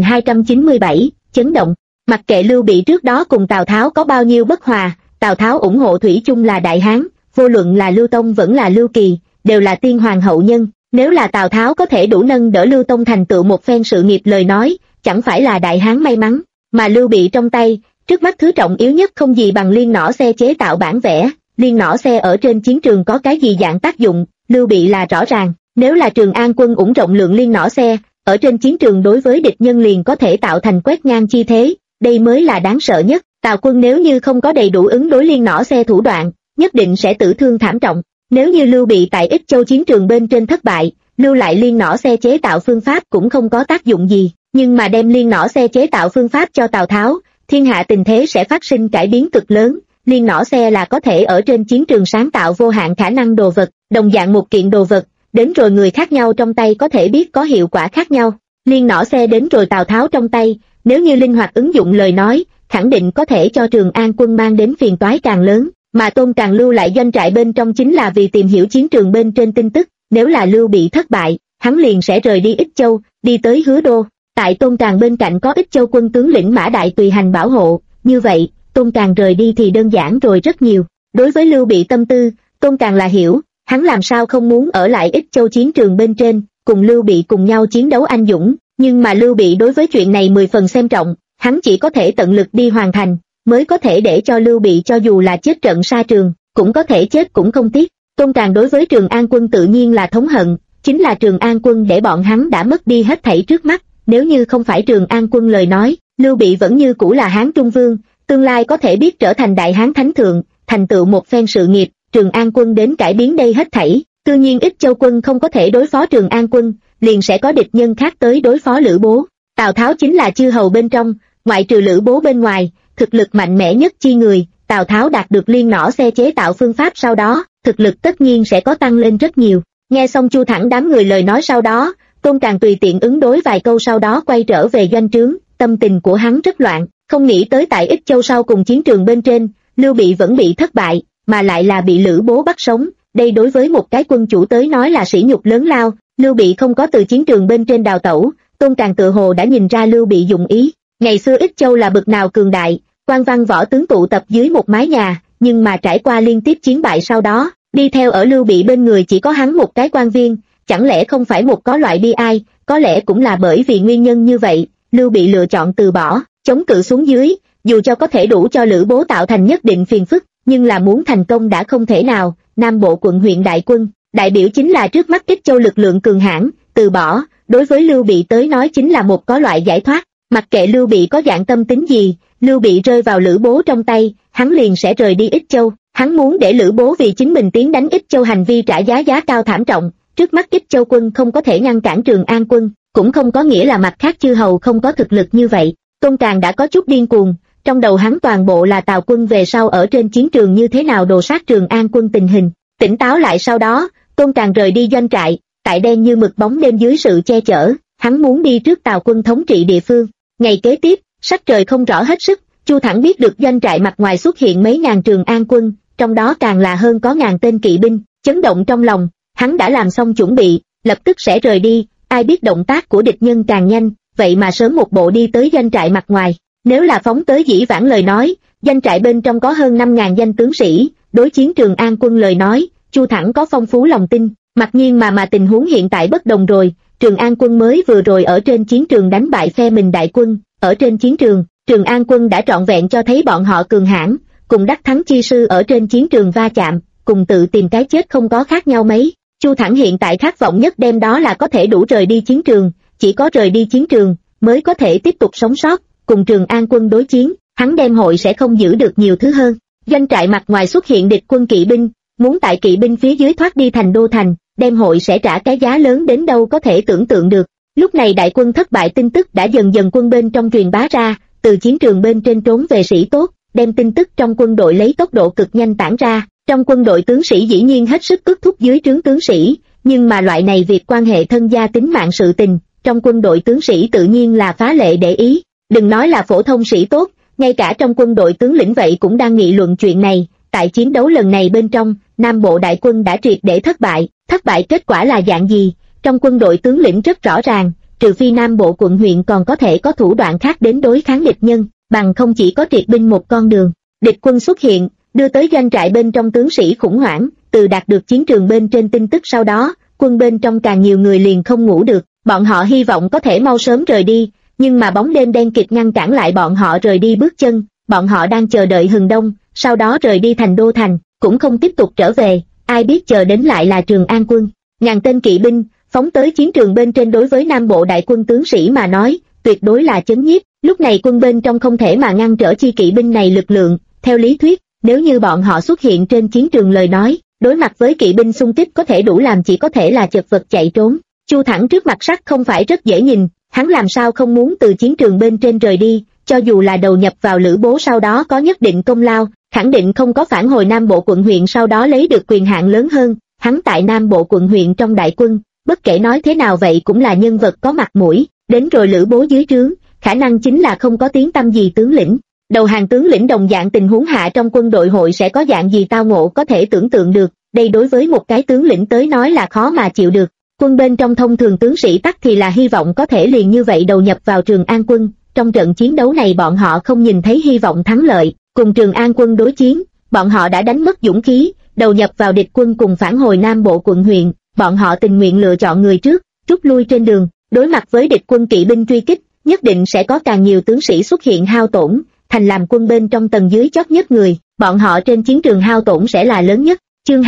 2297, chấn động. Mặc kệ Lưu Bị trước đó cùng Tào Tháo có bao nhiêu bất hòa, Tào Tháo ủng hộ thủy chung là đại hán, vô luận là Lưu Tông vẫn là Lưu Kỳ, đều là tiên hoàng hậu nhân, nếu là Tào Tháo có thể đủ nâng đỡ Lưu Tông thành tựu một phen sự nghiệp lời nói, chẳng phải là đại hán may mắn, mà Lưu Bị trong tay, trước mắt thứ trọng yếu nhất không gì bằng liên nỏ xe chế tạo bản vẽ, liên nỏ xe ở trên chiến trường có cái gì dạng tác dụng, Lưu Bị là rõ ràng, nếu là Trường An quân ủng rộng lượng liên nỏ xe, ở trên chiến trường đối với địch nhân liền có thể tạo thành quét ngang chi thế, đây mới là đáng sợ nhất. Tào quân nếu như không có đầy đủ ứng đối liên nỏ xe thủ đoạn, nhất định sẽ tử thương thảm trọng. Nếu như Lưu Bị tại Ích Châu chiến trường bên trên thất bại, lưu lại liên nỏ xe chế tạo phương pháp cũng không có tác dụng gì, nhưng mà đem liên nỏ xe chế tạo phương pháp cho Tào Tháo, thiên hạ tình thế sẽ phát sinh cải biến cực lớn. Liên nỏ xe là có thể ở trên chiến trường sáng tạo vô hạn khả năng đồ vật, đồng dạng một kiện đồ vật, đến rồi người khác nhau trong tay có thể biết có hiệu quả khác nhau. Liên nỏ xe đến rồi Tào Tháo trong tay, nếu như linh hoạt ứng dụng lời nói, khẳng định có thể cho Trường An quân mang đến phiền toái càng lớn, mà Tôn Càng lưu lại doanh trại bên trong chính là vì tìm hiểu chiến trường bên trên tin tức, nếu là Lưu Bị thất bại, hắn liền sẽ rời đi Ích Châu, đi tới Hứa Đô. Tại Tôn Càng bên cạnh có Ích Châu quân tướng lĩnh Mã Đại tùy hành bảo hộ, như vậy, Tôn Càng rời đi thì đơn giản rồi rất nhiều. Đối với Lưu Bị tâm tư, Tôn Càng là hiểu, hắn làm sao không muốn ở lại Ích Châu chiến trường bên trên, cùng Lưu Bị cùng nhau chiến đấu anh dũng, nhưng mà Lưu Bị đối với chuyện này 10 phần xem trọng, hắn chỉ có thể tận lực đi hoàn thành, mới có thể để cho Lưu Bị cho dù là chết trận sa trường, cũng có thể chết cũng không tiếc. Tôn Càng đối với Trường An quân tự nhiên là thống hận, chính là Trường An quân để bọn hắn đã mất đi hết thảy trước mắt, nếu như không phải Trường An quân lời nói, Lưu Bị vẫn như cũ là Hán Trung Vương, tương lai có thể biết trở thành đại hán thánh thượng, thành tựu một phen sự nghiệp, Trường An quân đến cải biến đây hết thảy. Tự nhiên Ích Châu quân không có thể đối phó Trường An quân, liền sẽ có địch nhân khác tới đối phó Lữ Bố. Tào Tháo chính là chư hầu bên trong, ngoại trừ Lữ Bố bên ngoài, thực lực mạnh mẽ nhất chi người. Tào Tháo đạt được liên nỏ xe chế tạo phương pháp sau đó, thực lực tất nhiên sẽ có tăng lên rất nhiều. Nghe xong Chu Thẳng đám người lời nói sau đó, Tôn Càng tùy tiện ứng đối vài câu sau đó quay trở về doanh trướng, tâm tình của hắn rất loạn, không nghĩ tới tại Ích Châu sau cùng chiến trường bên trên, Lưu Bị vẫn bị thất bại, mà lại là bị Lữ Bố bắt sống, đây đối với một cái quân chủ tới nói là sỉ nhục lớn lao. Lưu Bị không có từ chiến trường bên trên đào tẩu, Tôn Càng tự hồ đã nhìn ra Lưu Bị dụng ý. Ngày xưa Ích Châu là bực nào cường đại, quan văn võ tướng tụ tập dưới một mái nhà, nhưng mà trải qua liên tiếp chiến bại sau đó, đi theo ở Lưu Bị bên người chỉ có hắn một cái quan viên, chẳng lẽ không phải một có loại bi ai, có lẽ cũng là bởi vì nguyên nhân như vậy, Lưu Bị lựa chọn từ bỏ, chống cự xuống dưới, dù cho có thể đủ cho Lữ Bố tạo thành nhất định phiền phức, nhưng là muốn thành công đã không thể nào. Nam Bộ quận huyện đại quân, đại biểu chính là trước mắt Ích Châu lực lượng cường hãn, từ bỏ, đối với Lưu Bị tới nói chính là một có loại giải thoát. Mặc kệ Lưu Bị có dạng tâm tính gì, Lưu Bị rơi vào Lữ Bố trong tay, hắn liền sẽ rời đi Ích Châu. Hắn muốn để Lữ Bố vì chính mình tiến đánh Ích Châu hành vi trả giá cao thảm trọng. Trước mắt Ích Châu quân không có thể ngăn cản Trường An quân, cũng không có nghĩa là mặt khác chư hầu không có thực lực như vậy. Tôn Càng đã có chút điên cuồng, trong đầu hắn toàn bộ là Tào quân về sau ở trên chiến trường như thế nào đồ sát Trường An quân tình hình. Tỉnh táo lại sau đó, Tôn Càng rời đi doanh trại, tại đen như mực bóng đêm dưới sự che chở, hắn muốn đi trước Tào quân thống trị địa phương. Ngày kế tiếp, sắc trời không rõ hết sức, Chu Thẳng biết được doanh trại mặt ngoài xuất hiện mấy ngàn Trường An quân, trong đó càng là hơn có ngàn tên kỵ binh, chấn động trong lòng, hắn đã làm xong chuẩn bị, lập tức sẽ rời đi, ai biết động tác của địch nhân càng nhanh, vậy mà sớm một bộ đi tới doanh trại mặt ngoài. Nếu là phóng tới dĩ vãng lời nói, doanh trại bên trong có hơn 5.000 danh tướng sĩ, đối chiến Trường An quân lời nói, Chu Thẳng có phong phú lòng tin, mặc nhiên mà tình huống hiện tại bất đồng rồi, Trường An quân mới vừa rồi ở trên chiến trường đánh bại phe mình đại quân, ở trên chiến trường, Trường An quân đã trọn vẹn cho thấy bọn họ cường hãn, cùng đắc thắng chi sư ở trên chiến trường va chạm, cùng tự tìm cái chết không có khác nhau mấy. Chu Thẳng hiện tại khát vọng nhất đêm đó là có thể đủ rời đi chiến trường, chỉ có rời đi chiến trường mới có thể tiếp tục sống sót, cùng Trường An quân đối chiến, hắn đem hội sẽ không giữ được nhiều thứ hơn. Doanh trại mặt ngoài xuất hiện địch quân kỵ binh, muốn tại kỵ binh phía dưới thoát đi thành đô thành, đem hội sẽ trả cái giá lớn đến đâu có thể tưởng tượng được. Lúc này đại quân thất bại tin tức đã dần dần quân bên trong truyền bá ra, từ chiến trường bên trên trốn về sĩ tốt, đem tin tức trong quân đội lấy tốc độ cực nhanh tản ra. Trong quân đội tướng sĩ dĩ nhiên hết sức ước thúc dưới trướng tướng sĩ, nhưng mà loại này việc quan hệ thân gia tính mạng sự tình, trong quân đội tướng sĩ tự nhiên là phá lệ để ý. Đừng nói là phổ thông sĩ tốt, ngay cả trong quân đội tướng lĩnh vậy cũng đang nghị luận chuyện này. Tại chiến đấu lần này bên trong, Nam Bộ đại quân đã triệt để thất bại kết quả là dạng gì, trong quân đội tướng lĩnh rất rõ ràng, trừ phi Nam Bộ quận huyện còn có thể có thủ đoạn khác đến đối kháng địch nhân, bằng không chỉ có triệt binh một con đường. Địch quân xuất hiện, đưa tới doanh trại bên trong tướng sĩ khủng hoảng, từ đạt được chiến trường bên trên tin tức sau đó, quân bên trong càng nhiều người liền không ngủ được, bọn họ hy vọng có thể mau sớm rời đi, nhưng mà bóng đêm đen kịt ngăn cản lại bọn họ rời đi bước chân, bọn họ đang chờ đợi hừng đông, sau đó rời đi thành đô thành, cũng không tiếp tục trở về, ai biết chờ đến lại là Trường An quân. Ngàn tên kỵ binh, phóng tới chiến trường bên trên đối với Nam Bộ đại quân tướng sĩ mà nói, tuyệt đối là chấn nhiếp, lúc này quân bên trong không thể mà ngăn trở chi kỵ binh này lực lượng, theo lý thuyết, nếu như bọn họ xuất hiện trên chiến trường lời nói, đối mặt với kỵ binh xung kích có thể đủ làm chỉ có thể là chật vật chạy trốn. Chu Thẳng trước mặt sắc không phải rất dễ nhìn, hắn làm sao không muốn từ chiến trường bên trên rời đi, cho dù là đầu nhập vào Lữ Bố sau đó có nhất định công lao, khẳng định không có phản hồi Nam Bộ quận huyện sau đó lấy được quyền hạn lớn hơn, hắn tại Nam Bộ quận huyện trong đại quân, bất kể nói thế nào vậy cũng là nhân vật có mặt mũi, đến rồi Lữ Bố dưới trướng, khả năng chính là không có tiếng tăm gì tướng lĩnh. Đầu hàng tướng lĩnh đồng dạng tình huống hạ trong quân đội hội sẽ có dạng gì tao ngộ có thể tưởng tượng được, đây đối với một cái tướng lĩnh tới nói là khó mà chịu được. Quân bên trong thông thường tướng sĩ tắc thì là hy vọng có thể liền như vậy đầu nhập vào Trường An quân, trong trận chiến đấu này bọn họ không nhìn thấy hy vọng thắng lợi, cùng Trường An quân đối chiến, bọn họ đã đánh mất dũng khí, đầu nhập vào địch quân cùng phản hồi Nam Bộ quận huyện, bọn họ tình nguyện lựa chọn người trước, rút lui trên đường, đối mặt với địch quân kỵ binh truy kích, nhất định sẽ có càng nhiều tướng sĩ xuất hiện hao tổn, thành làm quân bên trong tầng dưới chót nhất người, bọn họ trên chiến trường hao tổn sẽ là lớn nhất. Chương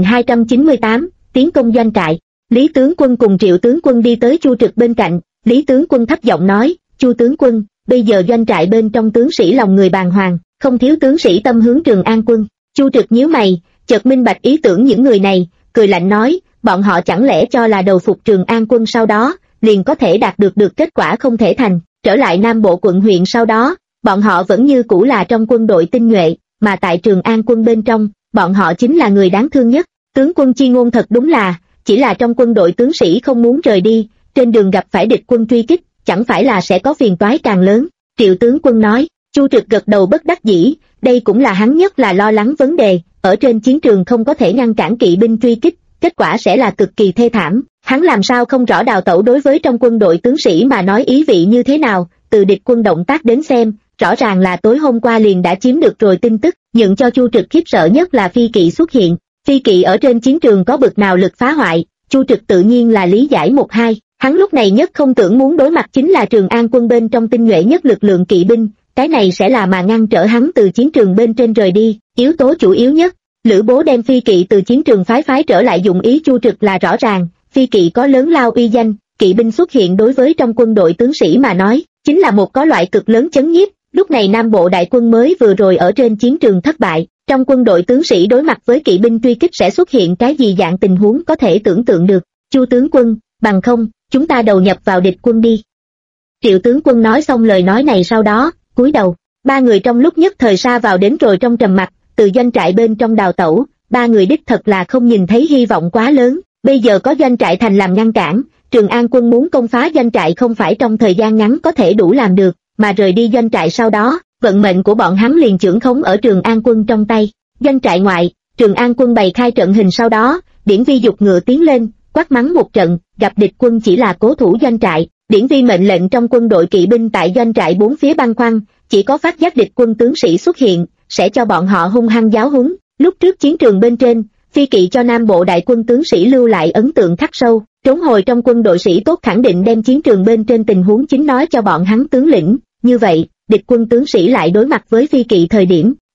2298, tiến công doanh trại. Lý tướng quân cùng Triệu tướng quân đi tới Chu Trực bên cạnh, Lý tướng quân thấp giọng nói, Chu tướng quân, bây giờ doanh trại bên trong tướng sĩ lòng người bàng hoàng, không thiếu tướng sĩ tâm hướng Trường An quân. Chu Trực nhíu mày, chợt minh bạch ý tưởng những người này, cười lạnh nói, bọn họ chẳng lẽ cho là đầu phục Trường An quân sau đó, liền có thể đạt được kết quả không thể thành, trở lại Nam Bộ quận huyện sau đó, bọn họ vẫn như cũ là trong quân đội tinh nhuệ, mà tại Trường An quân bên trong, bọn họ chính là người đáng thương nhất. Tướng quân chi ngôn thật đúng là, chỉ là trong quân đội tướng sĩ không muốn rời đi, trên đường gặp phải địch quân truy kích, chẳng phải là sẽ có phiền toái càng lớn. Triệu tướng quân nói. Chu Trực gật đầu bất đắc dĩ, đây cũng là hắn nhất là lo lắng vấn đề, ở trên chiến trường không có thể ngăn cản kỵ binh truy kích, kết quả sẽ là cực kỳ thê thảm. Hắn làm sao không rõ đào tẩu đối với trong quân đội tướng sĩ mà nói ý vị như thế nào, từ địch quân động tác đến xem, rõ ràng là tối hôm qua liền đã chiếm được rồi tin tức, nhưng cho Chu Trực khiếp sợ nhất là phi kỵ xuất hiện. Phi kỵ ở trên chiến trường có bực nào lực phá hoại, Chu Trực tự nhiên là lý giải một hai. Hắn lúc này nhất không tưởng muốn đối mặt chính là Trường An quân bên trong tinh nhuệ nhất lực lượng kỵ binh, cái này sẽ là mà ngăn trở hắn từ chiến trường bên trên rời đi, yếu tố chủ yếu nhất. Lữ Bố đem phi kỵ từ chiến trường phái trở lại dụng ý Chu Trực là rõ ràng, phi kỵ có lớn lao uy danh, kỵ binh xuất hiện đối với trong quân đội tướng sĩ mà nói, chính là một có loại cực lớn chấn nhiếp. Lúc này Nam Bộ đại quân mới vừa rồi ở trên chiến trường thất bại, trong quân đội tướng sĩ đối mặt với kỵ binh truy kích sẽ xuất hiện cái gì dạng tình huống có thể tưởng tượng được. Chu tướng quân, bằng không, chúng ta đầu nhập vào địch quân đi. Triệu tướng quân nói xong lời nói này sau đó, cúi đầu, ba người trong lúc nhất thời sa vào đến rồi trong trầm mặc, từ doanh trại bên trong đào tẩu, ba người đích thật là không nhìn thấy hy vọng quá lớn, bây giờ có doanh trại thành làm ngăn cản, Trường An quân muốn công phá doanh trại không phải trong thời gian ngắn có thể đủ làm được, mà rời đi doanh trại sau đó, vận mệnh của bọn hắn liền chưởng khống ở Trường An quân trong tay. Doanh trại ngoại, Trường An quân bày khai trận hình sau đó, Điển Vi dục ngựa tiến lên, quát mắng một trận, gặp địch quân chỉ là cố thủ doanh trại, Điển Vi mệnh lệnh trong quân đội kỵ binh tại doanh trại bốn phía băn khoăn, chỉ có phát giác địch quân tướng sĩ xuất hiện, sẽ cho bọn họ hung hăng giáo huấn. Lúc trước chiến trường bên trên, phi kỵ cho Nam Bộ đại quân tướng sĩ lưu lại ấn tượng khắc sâu, trốn hồi trong quân đội sĩ tốt khẳng định đem chiến trường bên trên tình huống chính nói cho bọn hắn tướng lĩnh, như vậy, địch quân tướng sĩ lại đối mặt với phi kỵ thời điểm,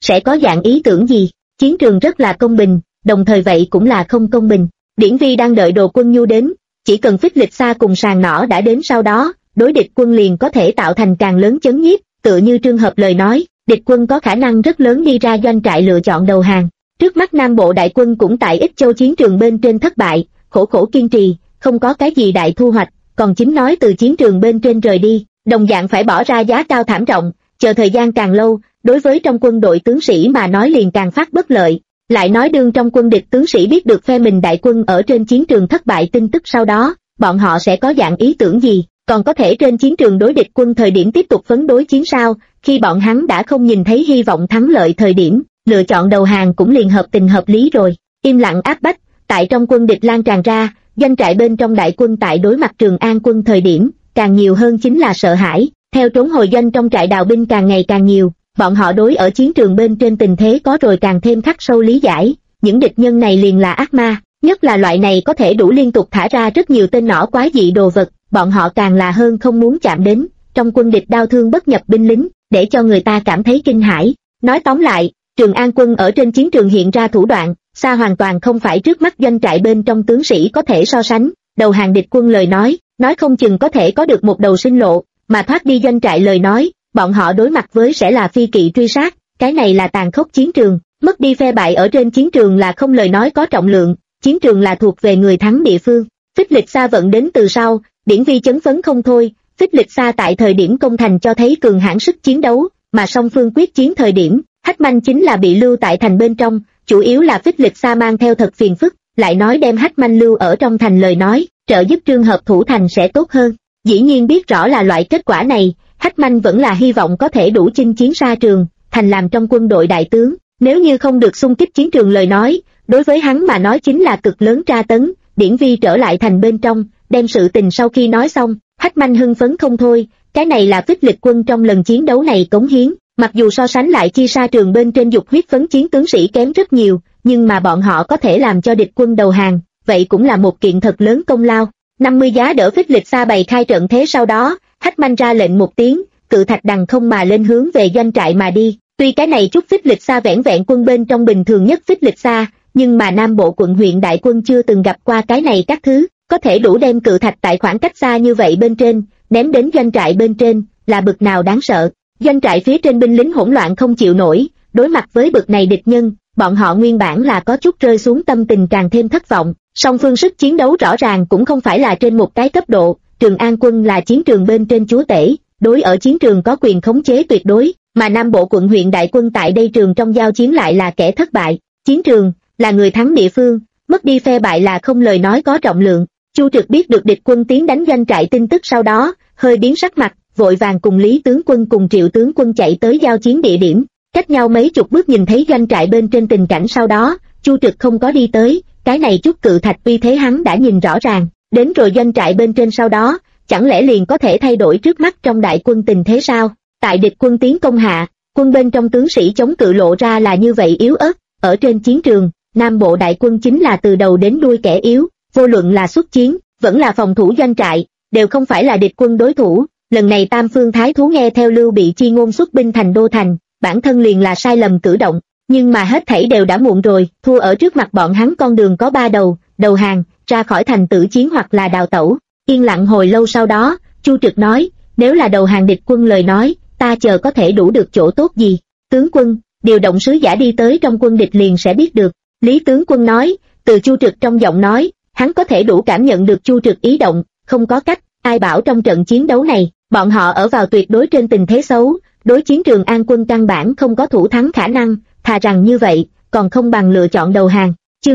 sẽ có dạng ý tưởng gì? Chiến trường rất là công bình, đồng thời vậy cũng là không công bình. Điển Vi đang đợi đồ quân nhu đến, chỉ cần Phích Lịch Sa cùng sàng nỏ đã đến sau đó, đối địch quân liền có thể tạo thành càng lớn chấn nhiếp, tựa như Trương Hợp lời nói, địch quân có khả năng rất lớn đi ra doanh trại lựa chọn đầu hàng. Trước mắt Nam Bộ đại quân cũng tại Ích Châu chiến trường bên trên thất bại, khổ khổ kiên trì, không có cái gì đại thu hoạch, còn chính nói từ chiến trường bên trên rời đi, đồng dạng phải bỏ ra giá cao thảm trọng, chờ thời gian càng lâu, đối với trong quân đội tướng sĩ mà nói liền càng phát bất lợi. Lại nói đương trong quân địch tướng sĩ biết được phe mình đại quân ở trên chiến trường thất bại tin tức sau đó, bọn họ sẽ có dạng ý tưởng gì, còn có thể trên chiến trường đối địch quân thời điểm tiếp tục phấn đối chiến sao? Khi bọn hắn đã không nhìn thấy hy vọng thắng lợi thời điểm, lựa chọn đầu hàng cũng liền hợp tình hợp lý rồi. Im lặng áp bách, tại trong quân địch lan tràn ra, doanh trại bên trong đại quân tại đối mặt Trường An quân thời điểm, càng nhiều hơn chính là sợ hãi, theo trốn hồi doanh trong trại đào binh càng ngày càng nhiều, bọn họ đối ở chiến trường bên trên tình thế có rồi càng thêm khắc sâu lý giải, những địch nhân này liền là ác ma, nhất là loại này có thể đủ liên tục thả ra rất nhiều tên nỏ quái dị đồ vật, bọn họ càng là hơn không muốn chạm đến, trong quân địch đau thương bất nhập binh lính, để cho người ta cảm thấy kinh hãi. Nói tóm lại, Trường An quân ở trên chiến trường hiện ra thủ đoạn, xa hoàn toàn không phải trước mắt doanh trại bên trong tướng sĩ có thể so sánh, đầu hàng địch quân lời nói không chừng có thể có được một đầu sinh lộ, mà thoát đi doanh trại lời nói, bọn họ đối mặt với sẽ là phi kỵ truy sát, cái này là tàn khốc chiến trường, mất đi phe bại ở trên chiến trường là không lời nói có trọng lượng, chiến trường là thuộc về người thắng địa phương. Phích Lịch Sa vận đến từ sau, Điển Vi chấn phấn không thôi, Phích Lịch Sa tại thời điểm công thành cho thấy cường hãn sức chiến đấu, mà song phương quyết chiến thời điểm, Hách Manh chính là bị lưu tại thành bên trong, chủ yếu là Phích Lịch Sa mang theo thật phiền phức, lại nói đem Hách Manh lưu ở trong thành lời nói, trợ giúp Trương Hợp thủ thành sẽ tốt hơn. Dĩ nhiên biết rõ là loại kết quả này, Hách Manh vẫn là hy vọng có thể đủ chinh chiến xa trường, thành làm trong quân đội đại tướng, nếu như không được xung kích chiến trường lời nói, đối với hắn mà nói chính là cực lớn tra tấn. Điển Vi trở lại thành bên trong, đem sự tình sau khi nói xong, Hách Manh hưng phấn không thôi, cái này là Phích Lịch quân trong lần chiến đấu này cống hiến, mặc dù so sánh lại chi sa trường bên trên dục huyết phấn chiến tướng sĩ kém rất nhiều, nhưng mà bọn họ có thể làm cho địch quân đầu hàng, vậy cũng là một kiện thật lớn công lao. 50 giá đỡ Phích Lịch Sa bày khai trận thế sau đó, Hách Manh ra lệnh một tiếng, cự thạch đằng không mà lên hướng về doanh trại mà đi. Tuy cái này chút Phích Lịch Sa vẻn vẹn quân bên trong bình thường nhất Phích Lịch Sa, nhưng mà Nam Bộ quận huyện đại quân chưa từng gặp qua cái này các thứ, có thể đủ đem cự thạch tại khoảng cách xa như vậy bên trên, ném đến doanh trại bên trên, là bực nào đáng sợ. Doanh trại phía trên binh lính hỗn loạn không chịu nổi, đối mặt với bực này địch nhân, bọn họ nguyên bản là có chút rơi xuống tâm tình càng thêm thất vọng. Song phương sức chiến đấu rõ ràng cũng không phải là trên một cái cấp độ, Trường An quân là chiến trường bên trên chúa tể, đối ở chiến trường có quyền khống chế tuyệt đối, mà Nam Bộ quận huyện đại quân tại đây trường trong giao chiến lại là kẻ thất bại. Chiến trường là người thắng địa phương, mất đi phe bại là không lời nói có trọng lượng. Chu Trực biết được địch quân tiến đánh doanh trại tin tức sau đó, hơi biến sắc mặt, vội vàng cùng Lý tướng quân cùng Triệu tướng quân chạy tới giao chiến địa điểm, cách nhau mấy chục bước nhìn thấy doanh trại bên trên tình cảnh sau đó, Chu Trực không có đi tới, cái này chút cự thạch uy thế hắn đã nhìn rõ ràng, đến rồi doanh trại bên trên sau đó, chẳng lẽ liền có thể thay đổi trước mắt trong đại quân tình thế sao? Tại địch quân tiến công hạ, quân bên trong tướng sĩ chống cự lộ ra là như vậy yếu ớt, ở trên chiến trường, Nam Bộ đại quân chính là từ đầu đến đuôi kẻ yếu, vô luận là xuất chiến, vẫn là phòng thủ doanh trại, đều không phải là địch quân đối thủ. Lần này Tam Phương Thái Thú nghe theo Lưu Bị chi ngôn xuất binh thành Đô Thành, bản thân liền là sai lầm cử động, nhưng mà hết thảy đều đã muộn rồi, thua ở trước mặt bọn hắn con đường có ba đầu, đầu hàng, ra khỏi thành tử chiến hoặc là đào tẩu. Yên lặng hồi lâu sau đó, Chu Trực nói, nếu là đầu hàng địch quân lời nói, ta chờ có thể đủ được chỗ tốt gì? Tướng quân, điều động sứ giả đi tới trong quân địch liền sẽ biết được. Lý tướng quân nói, từ Chu Trực trong giọng nói, hắn có thể đủ cảm nhận được Chu Trực ý động, không có cách, ai bảo trong trận chiến đấu này, bọn họ ở vào tuyệt đối trên tình thế xấu, đối chiến Trường An quân căn bản không có thủ thắng khả năng, thà rằng như vậy, còn không bằng lựa chọn đầu hàng. Chương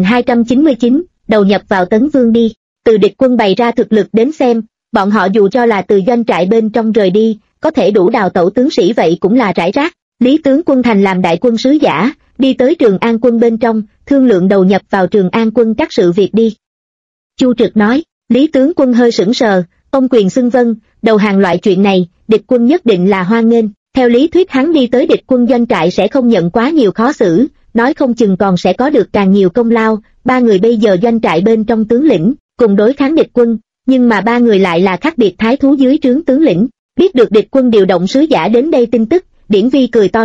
2299, đầu nhập vào Tấn Vương đi. Từ địch quân bày ra thực lực đến xem, bọn họ dù cho là từ doanh trại bên trong rời đi, có thể đủ đào tẩu tướng sĩ vậy cũng là rải rác. Lý tướng quân thành làm đại quân sứ giả, đi tới Trường An quân bên trong, thương lượng đầu nhập vào Trường An quân các sự việc đi. Chu Trực nói, Lý tướng quân hơi sững sờ, ông quyền xưng vâng, đầu hàng loại chuyện này, địch quân nhất định là hoan nghênh. Theo lý thuyết hắn đi tới địch quân doanh trại sẽ không nhận quá nhiều khó xử, nói không chừng còn sẽ có được càng nhiều công lao. Ba người bây giờ doanh trại bên trong tướng lĩnh, cùng đối kháng địch quân, nhưng mà ba người lại là khác biệt thái thú dưới trướng tướng lĩnh. Biết được địch quân điều động sứ giả đến đây tin tức, Điển Vi cười to nói,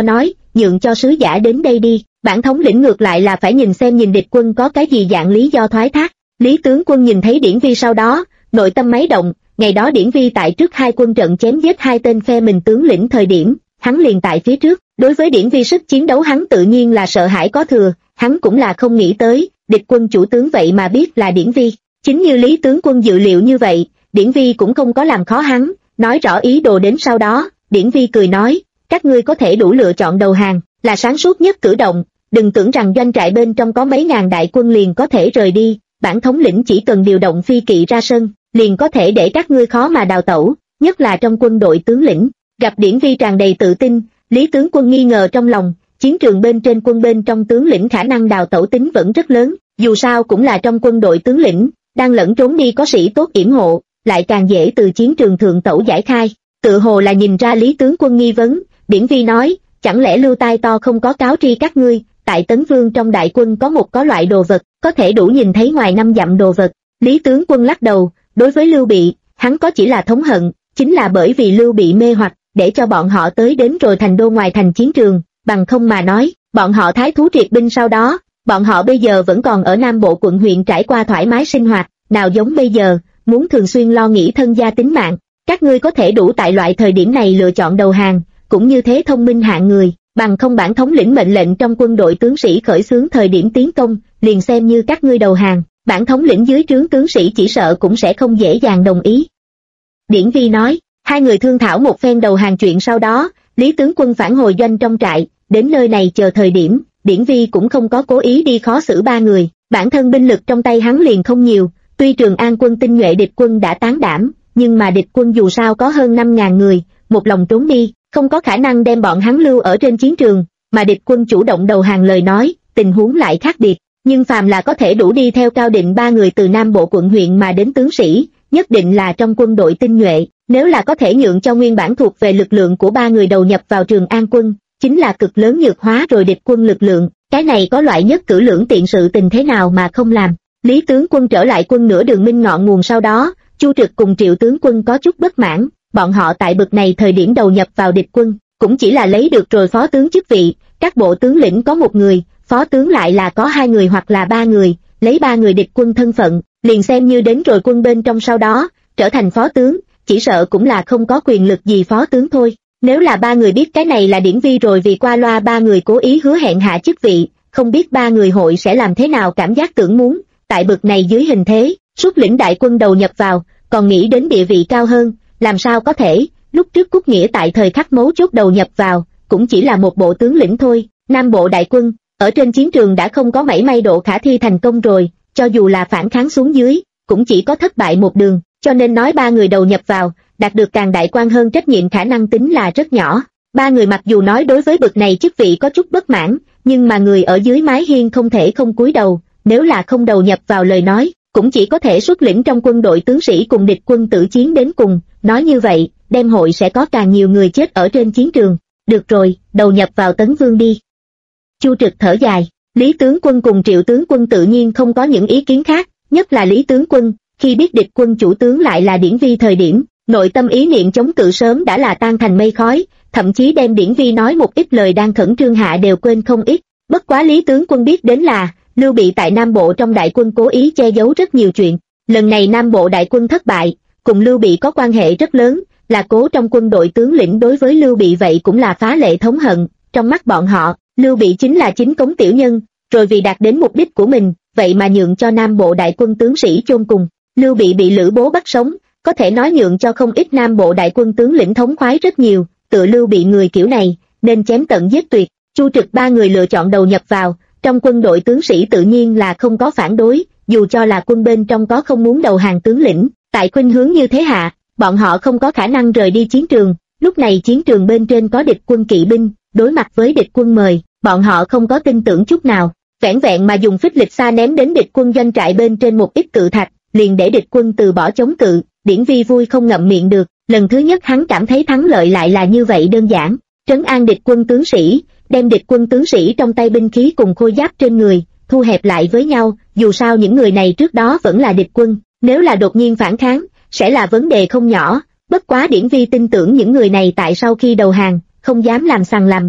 nhượng cho sứ giả đến đây đi, bản thống lĩnh ngược lại là phải nhìn xem địch quân có cái gì dạng lý do thoái thác. Lý tướng quân nhìn thấy Điển Vi sau đó, nội tâm máy động, ngày đó Điển Vi tại trước hai quân trận chém giết hai tên phe mình tướng lĩnh thời điểm, hắn liền tại phía trước, đối với Điển Vi sức chiến đấu hắn tự nhiên là sợ hãi có thừa, hắn cũng là không nghĩ tới, địch quân chủ tướng vậy mà biết là Điển Vi. Chính như Lý tướng quân dự liệu như vậy, Điển Vi cũng không có làm khó hắn, nói rõ ý đồ đến sau đó, Điển Vi cười nói, các ngươi có thể đủ lựa chọn đầu hàng, là sáng suốt nhất cử động, đừng tưởng rằng doanh trại bên trong có mấy ngàn đại quân liền có thể rời đi, bản thống lĩnh chỉ cần điều động phi kỵ ra sân, liền có thể để các ngươi khó mà đào tẩu, nhất là trong quân đội tướng lĩnh. Gặp Điển Vi tràn đầy tự tin, Lý tướng quân nghi ngờ trong lòng, chiến trường bên trên quân bên trong tướng lĩnh khả năng đào tẩu tính vẫn rất lớn, dù sao cũng là trong quân đội tướng lĩnh, đang lẫn trốn đi có sĩ tốt yểm hộ, lại càng dễ từ chiến trường thượng tẩu giải khai. Tự hồ là nhìn ra Lý tướng quân nghi vấn, Điển Vi nói, chẳng lẽ Lưu Tai To không có cáo tri các ngươi, tại Tấn Vương trong đại quân có loại đồ vật, có thể đủ nhìn thấy ngoài 5 dặm đồ vật. Lý tướng quân lắc đầu, đối với Lưu Bị, hắn có chỉ là thống hận, chính là bởi vì Lưu Bị mê hoặc, để cho bọn họ tới đến rồi thành đô ngoài thành chiến trường, bằng không mà nói, bọn họ thái thú triệt binh sau đó, bọn họ bây giờ vẫn còn ở Nam Bộ quận huyện trải qua thoải mái sinh hoạt, nào giống bây giờ, muốn thường xuyên lo nghĩ thân gia tính mạng. Các ngươi có thể đủ tại loại thời điểm này lựa chọn đầu hàng, cũng như thế thông minh hạng người, bằng không bản thống lĩnh mệnh lệnh trong quân đội tướng sĩ khởi xướng thời điểm tiến công, liền xem như các ngươi đầu hàng, bản thống lĩnh dưới trướng tướng sĩ chỉ sợ cũng sẽ không dễ dàng đồng ý. Điển Vi nói, hai người thương thảo một phen đầu hàng chuyện sau đó, Lý tướng quân phản hồi doanh trong trại, đến nơi này chờ thời điểm, Điển Vi cũng không có cố ý đi khó xử ba người, bản thân binh lực trong tay hắn liền không nhiều, tuy Trường An quân tinh nhuệ địch quân đã tán đảm, nhưng mà địch quân dù sao có hơn 5.000 người, một lòng trốn đi, không có khả năng đem bọn hắn lưu ở trên chiến trường, mà địch quân chủ động đầu hàng lời nói, tình huống lại khác biệt, nhưng phàm là có thể đủ đi theo Cao Định ba người từ Nam Bộ quận huyện mà đến tướng sĩ, nhất định là trong quân đội tinh nhuệ, nếu là có thể nhượng cho nguyên bản thuộc về lực lượng của ba người đầu nhập vào Trường An quân, chính là cực lớn nhược hóa rồi địch quân lực lượng, cái này có loại nhất cử lưỡng tiện sự tình thế nào mà không làm. Lý tướng quân trở lại quân nửa đường minh ngọn nguồn sau đó, Chu Trực cùng Triệu tướng quân có chút bất mãn, bọn họ tại bực này thời điểm đầu nhập vào địch quân, cũng chỉ là lấy được rồi phó tướng chức vị, các bộ tướng lĩnh có một người, phó tướng lại là có 2 người hoặc là 3 người, lấy 3 người địch quân thân phận, liền xem như đến rồi quân bên trong sau đó, trở thành phó tướng, chỉ sợ cũng là không có quyền lực gì phó tướng thôi. Nếu là 3 người biết cái này là Điển Vi rồi vì qua loa 3 người cố ý hứa hẹn hạ chức vị, không biết 3 người hội sẽ làm thế nào cảm giác tưởng muốn, tại bực này dưới hình thế, xuất lĩnh đại quân đầu nhập vào, còn nghĩ đến địa vị cao hơn, làm sao có thể, lúc trước Cúc Nghĩa tại thời khắc mấu chốt đầu nhập vào, cũng chỉ là một bộ tướng lĩnh thôi, Nam Bộ đại quân, ở trên chiến trường đã không có mảy may độ khả thi thành công rồi, cho dù là phản kháng xuống dưới, cũng chỉ có thất bại một đường, cho nên nói 3 người đầu nhập vào, đạt được càng đại quan hơn trách nhiệm khả năng tính là rất nhỏ. 3 người mặc dù nói đối với bực này chức vị có chút bất mãn, nhưng mà người ở dưới mái hiên không thể không cúi đầu, nếu là không đầu nhập vào lời nói, cũng chỉ có thể xuất lĩnh trong quân đội tướng sĩ cùng địch quân tử chiến đến cùng, nói như vậy, đem hội sẽ có càng nhiều người chết ở trên chiến trường. Được rồi, đầu nhập vào Tấn Vương đi. Chu Trực thở dài, Lý tướng quân cùng Triệu tướng quân tự nhiên không có những ý kiến khác, nhất là Lý tướng quân, khi biết địch quân chủ tướng lại là Điển Vi thời điểm, nội tâm ý niệm chống cự sớm đã là tan thành mây khói, thậm chí đem Điển Vi nói một ít lời đang khẩn trương hạ đều quên không ít. Bất quá Lý tướng quân biết đến là, Lưu Bị tại Nam Bộ trong đại quân cố ý che giấu rất nhiều chuyện. Lần này Nam Bộ đại quân thất bại, cùng Lưu Bị có quan hệ rất lớn, là Cố trong quân đội tướng lĩnh đối với Lưu Bị vậy cũng là phá lệ thống hận. Trong mắt bọn họ, Lưu Bị chính là chính cống tiểu nhân, rồi vì đạt đến mục đích của mình, vậy mà nhượng cho Nam Bộ đại quân tướng sĩ chôn cùng. Lưu Bị Lữ Bố bắt sống, có thể nói nhượng cho không ít Nam Bộ đại quân tướng lĩnh thống khoái rất nhiều, tựa Lưu Bị người kiểu này, nên chém tận giết tuyệt. Chu Trực 3 người lựa chọn đầu nhập vào, trong quân đội tướng sĩ tự nhiên là không có phản đối, dù cho là quân bên trong có không muốn đầu hàng tướng lĩnh, tại khuynh hướng như thế hạ, bọn họ không có khả năng rời đi chiến trường, lúc này chiến trường bên trên có địch quân kỵ binh, đối mặt với địch quân mời, bọn họ không có tin tưởng chút nào, vẻn vẹn mà dùng phích lịch xa ném đến địch quân doanh trại bên trên một ít cự thạch, liền để địch quân từ bỏ chống cự. Điển Vi vui không ngậm miệng được, lần thứ nhất hắn cảm thấy thắng lợi lại là như vậy đơn giản, trấn an địch quân tướng sĩ, đem địch quân tướng sĩ trong tay binh khí cùng khôi giáp trên người, thu hẹp lại với nhau, dù sao những người này trước đó vẫn là địch quân, nếu là đột nhiên phản kháng, sẽ là vấn đề không nhỏ, bất quá Điển Vi tin tưởng những người này tại sau khi đầu hàng, không dám làm sằng làm bậy,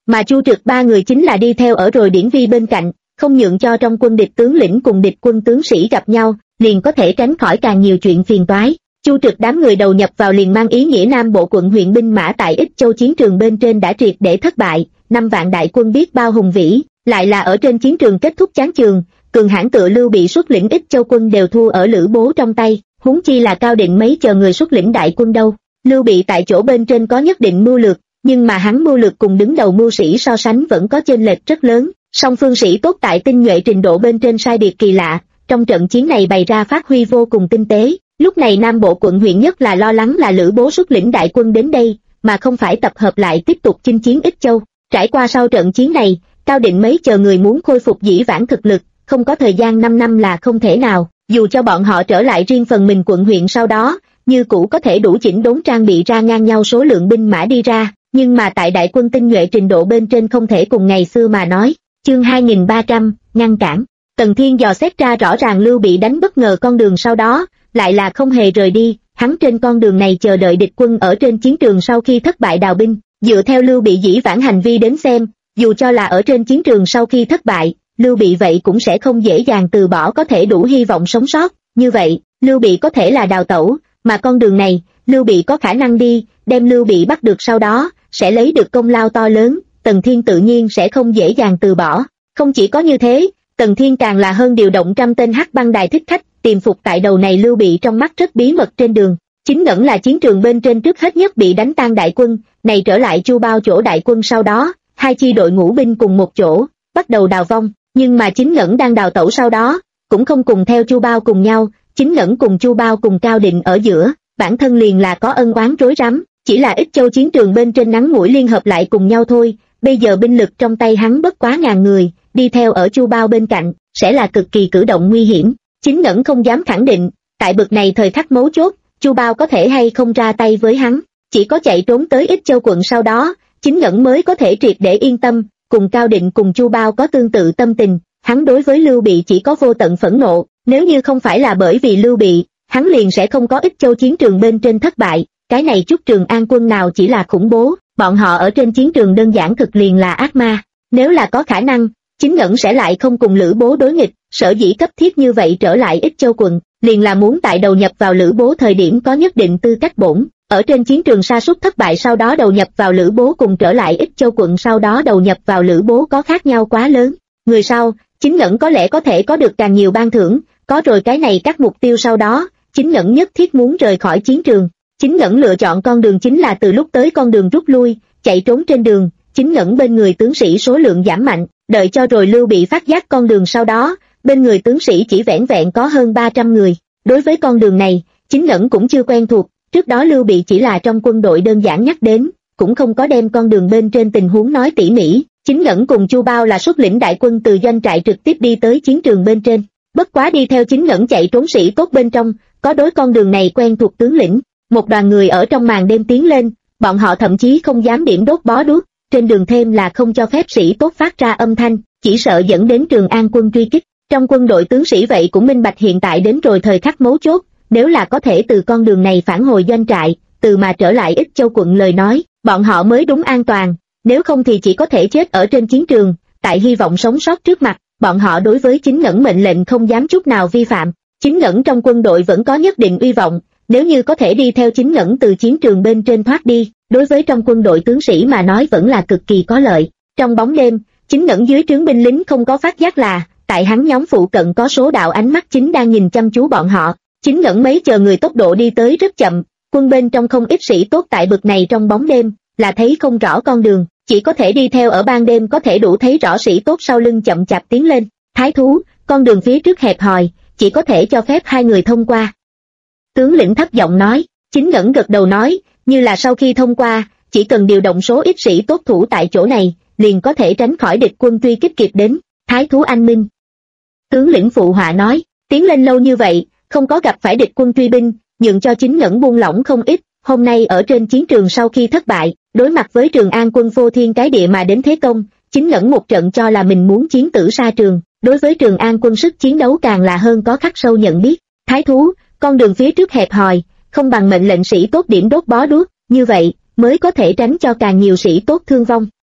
mà Chu Trực ba người chính là đi theo ở rồi Điển Vi bên cạnh, không nhượng cho trong quân địch tướng lĩnh cùng địch quân tướng sĩ gặp nhau, liền có thể tránh khỏi càng nhiều chuyện phiền toái. Chu Trực đám người đầu nhập vào liền mang ý nghĩa Nam Bộ quận huyện binh mã tại Ích Châu chiến trường bên trên đã triệt để thất bại, 5 vạn đại quân biết bao hùng vĩ, lại là ở trên chiến trường kết thúc chán chường, cường hãn tựa Lưu Bị xuất lĩnh Ích Châu quân đều thua ở Lữ Bố trong tay, huống chi là Cao Định mấy chờ người xuất lĩnh đại quân đâu. Lưu Bị tại chỗ bên trên có nhất định mưu lược, nhưng mà hắn mưu lược cùng đứng đầu mưu sĩ so sánh vẫn có chênh lệch rất lớn, song phương sĩ tốt tại tinh nhuệ trình độ bên trên sai biệt kỳ lạ, trong trận chiến này bày ra phát huy vô cùng tinh tế. Lúc này Nam Bộ quận huyện nhất là lo lắng là Lữ Bố xuất lĩnh đại quân đến đây, mà không phải tập hợp lại tiếp tục chinh chiến Ích Châu. Trải qua sau trận chiến này, Cao Định mấy chờ người muốn khôi phục dĩ vãng thực lực, không có thời gian 5 năm là không thể nào, dù cho bọn họ trở lại riêng phần mình quận huyện sau đó, như cũ có thể đủ chỉnh đốn trang bị ra ngang nhau số lượng binh mã đi ra, nhưng mà tại đại quân tinh nhuệ trình độ bên trên không thể cùng ngày xưa mà nói. Chương 2300, ngăn cản. Tần Thiên dò xét ra rõ ràng Lưu Bị đánh bất ngờ con đường sau đó, lại là không hề rời đi, hắn trên con đường này chờ đợi địch quân ở trên chiến trường sau khi thất bại đào binh, dựa theo Lưu Bị dĩ vãng hành vi đến xem, dù cho là ở trên chiến trường sau khi thất bại, Lưu Bị vậy cũng sẽ không dễ dàng từ bỏ có thể đủ hy vọng sống sót, như vậy, Lưu Bị có thể là đào tẩu, mà con đường này, Lưu Bị có khả năng đi, đem Lưu Bị bắt được sau đó, sẽ lấy được công lao to lớn, Tần Thiên tự nhiên sẽ không dễ dàng từ bỏ. Không chỉ có như thế, Tần Thiên càng là hơn điều động 100 tên hắc băng đài thích khách, tìm phục tại đầu này Lưu Bị trong mắt rất bí mật trên đường. Chính Ngẩn là chiến trường bên trên trước hết nhất bị đánh tan đại quân, này trở lại Chu Bao chỗ đại quân sau đó, hai chi đội ngũ binh cùng một chỗ, bắt đầu đào vong, nhưng mà Chính Ngẩn đang đào tẩu sau đó, cũng không cùng theo Chu Bao cùng nhau, Chính Ngẩn cùng Chu Bao cùng Cao Định ở giữa, bản thân liền là có ân oán rối rắm, chỉ là Ích Châu chiến trường bên trên ngắn ngủi liên hợp lại cùng nhau thôi, bây giờ binh lực trong tay hắn bất quá 1000 người, đi theo ở Chu Bao bên cạnh, sẽ là cực kỳ cử động nguy hiểm. Chính Ngẩn không dám khẳng định, tại bực này thời khắc mấu chốt, Chu Bao có thể hay không ra tay với hắn, chỉ có chạy trốn tới Ích Châu quận sau đó, Chính Ngẩn mới có thể triệt để yên tâm, cùng Cao Định cùng Chu Bao có tương tự tâm tình, hắn đối với Lưu Bị chỉ có vô tận phẫn nộ, nếu như không phải là bởi vì Lưu Bị, hắn liền sẽ không có Ích Châu chiến trường bên trên thất bại, cái này chút Trường An quân nào chỉ là khủng bố, bọn họ ở trên chiến trường đơn giản thực liền là ác ma, nếu là có khả năng, Chính Ngẩn sẽ lại không cùng Lữ Bố đối nghịch, sở dĩ cấp thiết như vậy trở lại Ích Châu quận, liền là muốn tại đầu nhập vào Lữ Bố thời điểm có nhất định tư cách bổn, ở trên chiến trường sa sút thất bại sau đó đầu nhập vào Lữ Bố cùng trở lại Ích Châu quận sau đó đầu nhập vào Lữ Bố có khác nhau quá lớn, người sau, Chính Ngẩn có lẽ có thể có được càng nhiều ban thưởng, có rồi cái này các mục tiêu sau đó, Chính Ngẩn nhất thiết muốn rời khỏi chiến trường. Chính Ngẩn lựa chọn con đường chính là từ lúc tới con đường rút lui, chạy trốn trên đường, Chính Ngẩn bên người tướng sĩ số lượng giảm mạnh, đợi cho rồi Lưu Bị phát giác con đường sau đó, bên người tướng sĩ chỉ vẻn vẹn có hơn 300 người. Đối với con đường này, Chính Ngẩn cũng chưa quen thuộc, trước đó Lưu Bị chỉ là trong quân đội đơn giản nhắc đến, cũng không có đem con đường bên trên tình huống nói tỉ mỉ. Chính Ngẩn cùng Chu Bao là xuất lĩnh đại quân từ doanh trại trực tiếp đi tới chiến trường bên trên, bất quá đi theo Chính Ngẩn chạy trốn sĩ tốt bên trong, có đối con đường này quen thuộc tướng lĩnh. Một đoàn người ở trong màn đêm tiến lên, bọn họ thậm chí không dám điểm đốt bó đuốc, trên đường thêm là không cho phép sĩ tốt phát ra âm thanh, chỉ sợ dẫn đến Trường An quân truy kích. Trong quân đội tướng sĩ vậy cũng minh bạch hiện tại đến rồi thời khắc mấu chốt, nếu là có thể từ con đường này phản hồi doanh trại, từ mà trở lại Ích Châu quận lời nói, bọn họ mới đúng an toàn, nếu không thì chỉ có thể chết ở trên chiến trường, tại hy vọng sống sót trước mặt, bọn họ đối với Chính Ngẩn mệnh lệnh không dám chút nào vi phạm. Chính Ngẩn trong quân đội vẫn có nhất định uy vọng, nếu như có thể đi theo Chính Ngẩn từ chiến trường bên trên thoát đi, đối với trong quân đội tướng sĩ mà nói vẫn là cực kỳ có lợi. Trong bóng đêm, Chính Ngẩn dưới trướng binh lính không có phát giác là, tại hắn nhóm phụ cận có số đạo ánh mắt chính đang nhìn chăm chú bọn họ. Chính Ngẩn mấy chờ người tốc độ đi tới rất chậm, quân bên trong không ít sĩ tốt tại bực này trong bóng đêm, là thấy không rõ con đường, chỉ có thể đi theo ở ban đêm có thể đủ thấy rõ sĩ tốt sau lưng chậm chạp tiến lên. Thái thú, con đường phía trước hẹp hòi, chỉ có thể cho phép 2 người thông qua. Tướng lĩnh thấp giọng nói, Chính Ngẩn gật đầu nói, như là sau khi thông qua, chỉ cần điều động số ít sĩ tốt thủ tại chỗ này, liền có thể tránh khỏi địch quân truy kích kịp đến. Thái thú anh minh. Tướng lĩnh phụ họa nói, tiến lên lâu như vậy, không có gặp phải địch quân truy binh, nhượng cho Chính Ngẩn buông lỏng không ít, hôm nay ở trên chiến trường sau khi thất bại, đối mặt với Trường An quân phô thiên cái địa mà đến thế công, Chính Ngẩn một trận cho là mình muốn chiến tử sa trường, đối với Trường An quân sức chiến đấu càng là hơn có khắc sâu nhận biết. Thái thú, con đường phía trước hẹp hòi, không bằng mệnh lệnh sĩ tốt điểm đốt bó đuốc, như vậy mới có thể tránh cho càng nhiều sĩ tốt thương vong.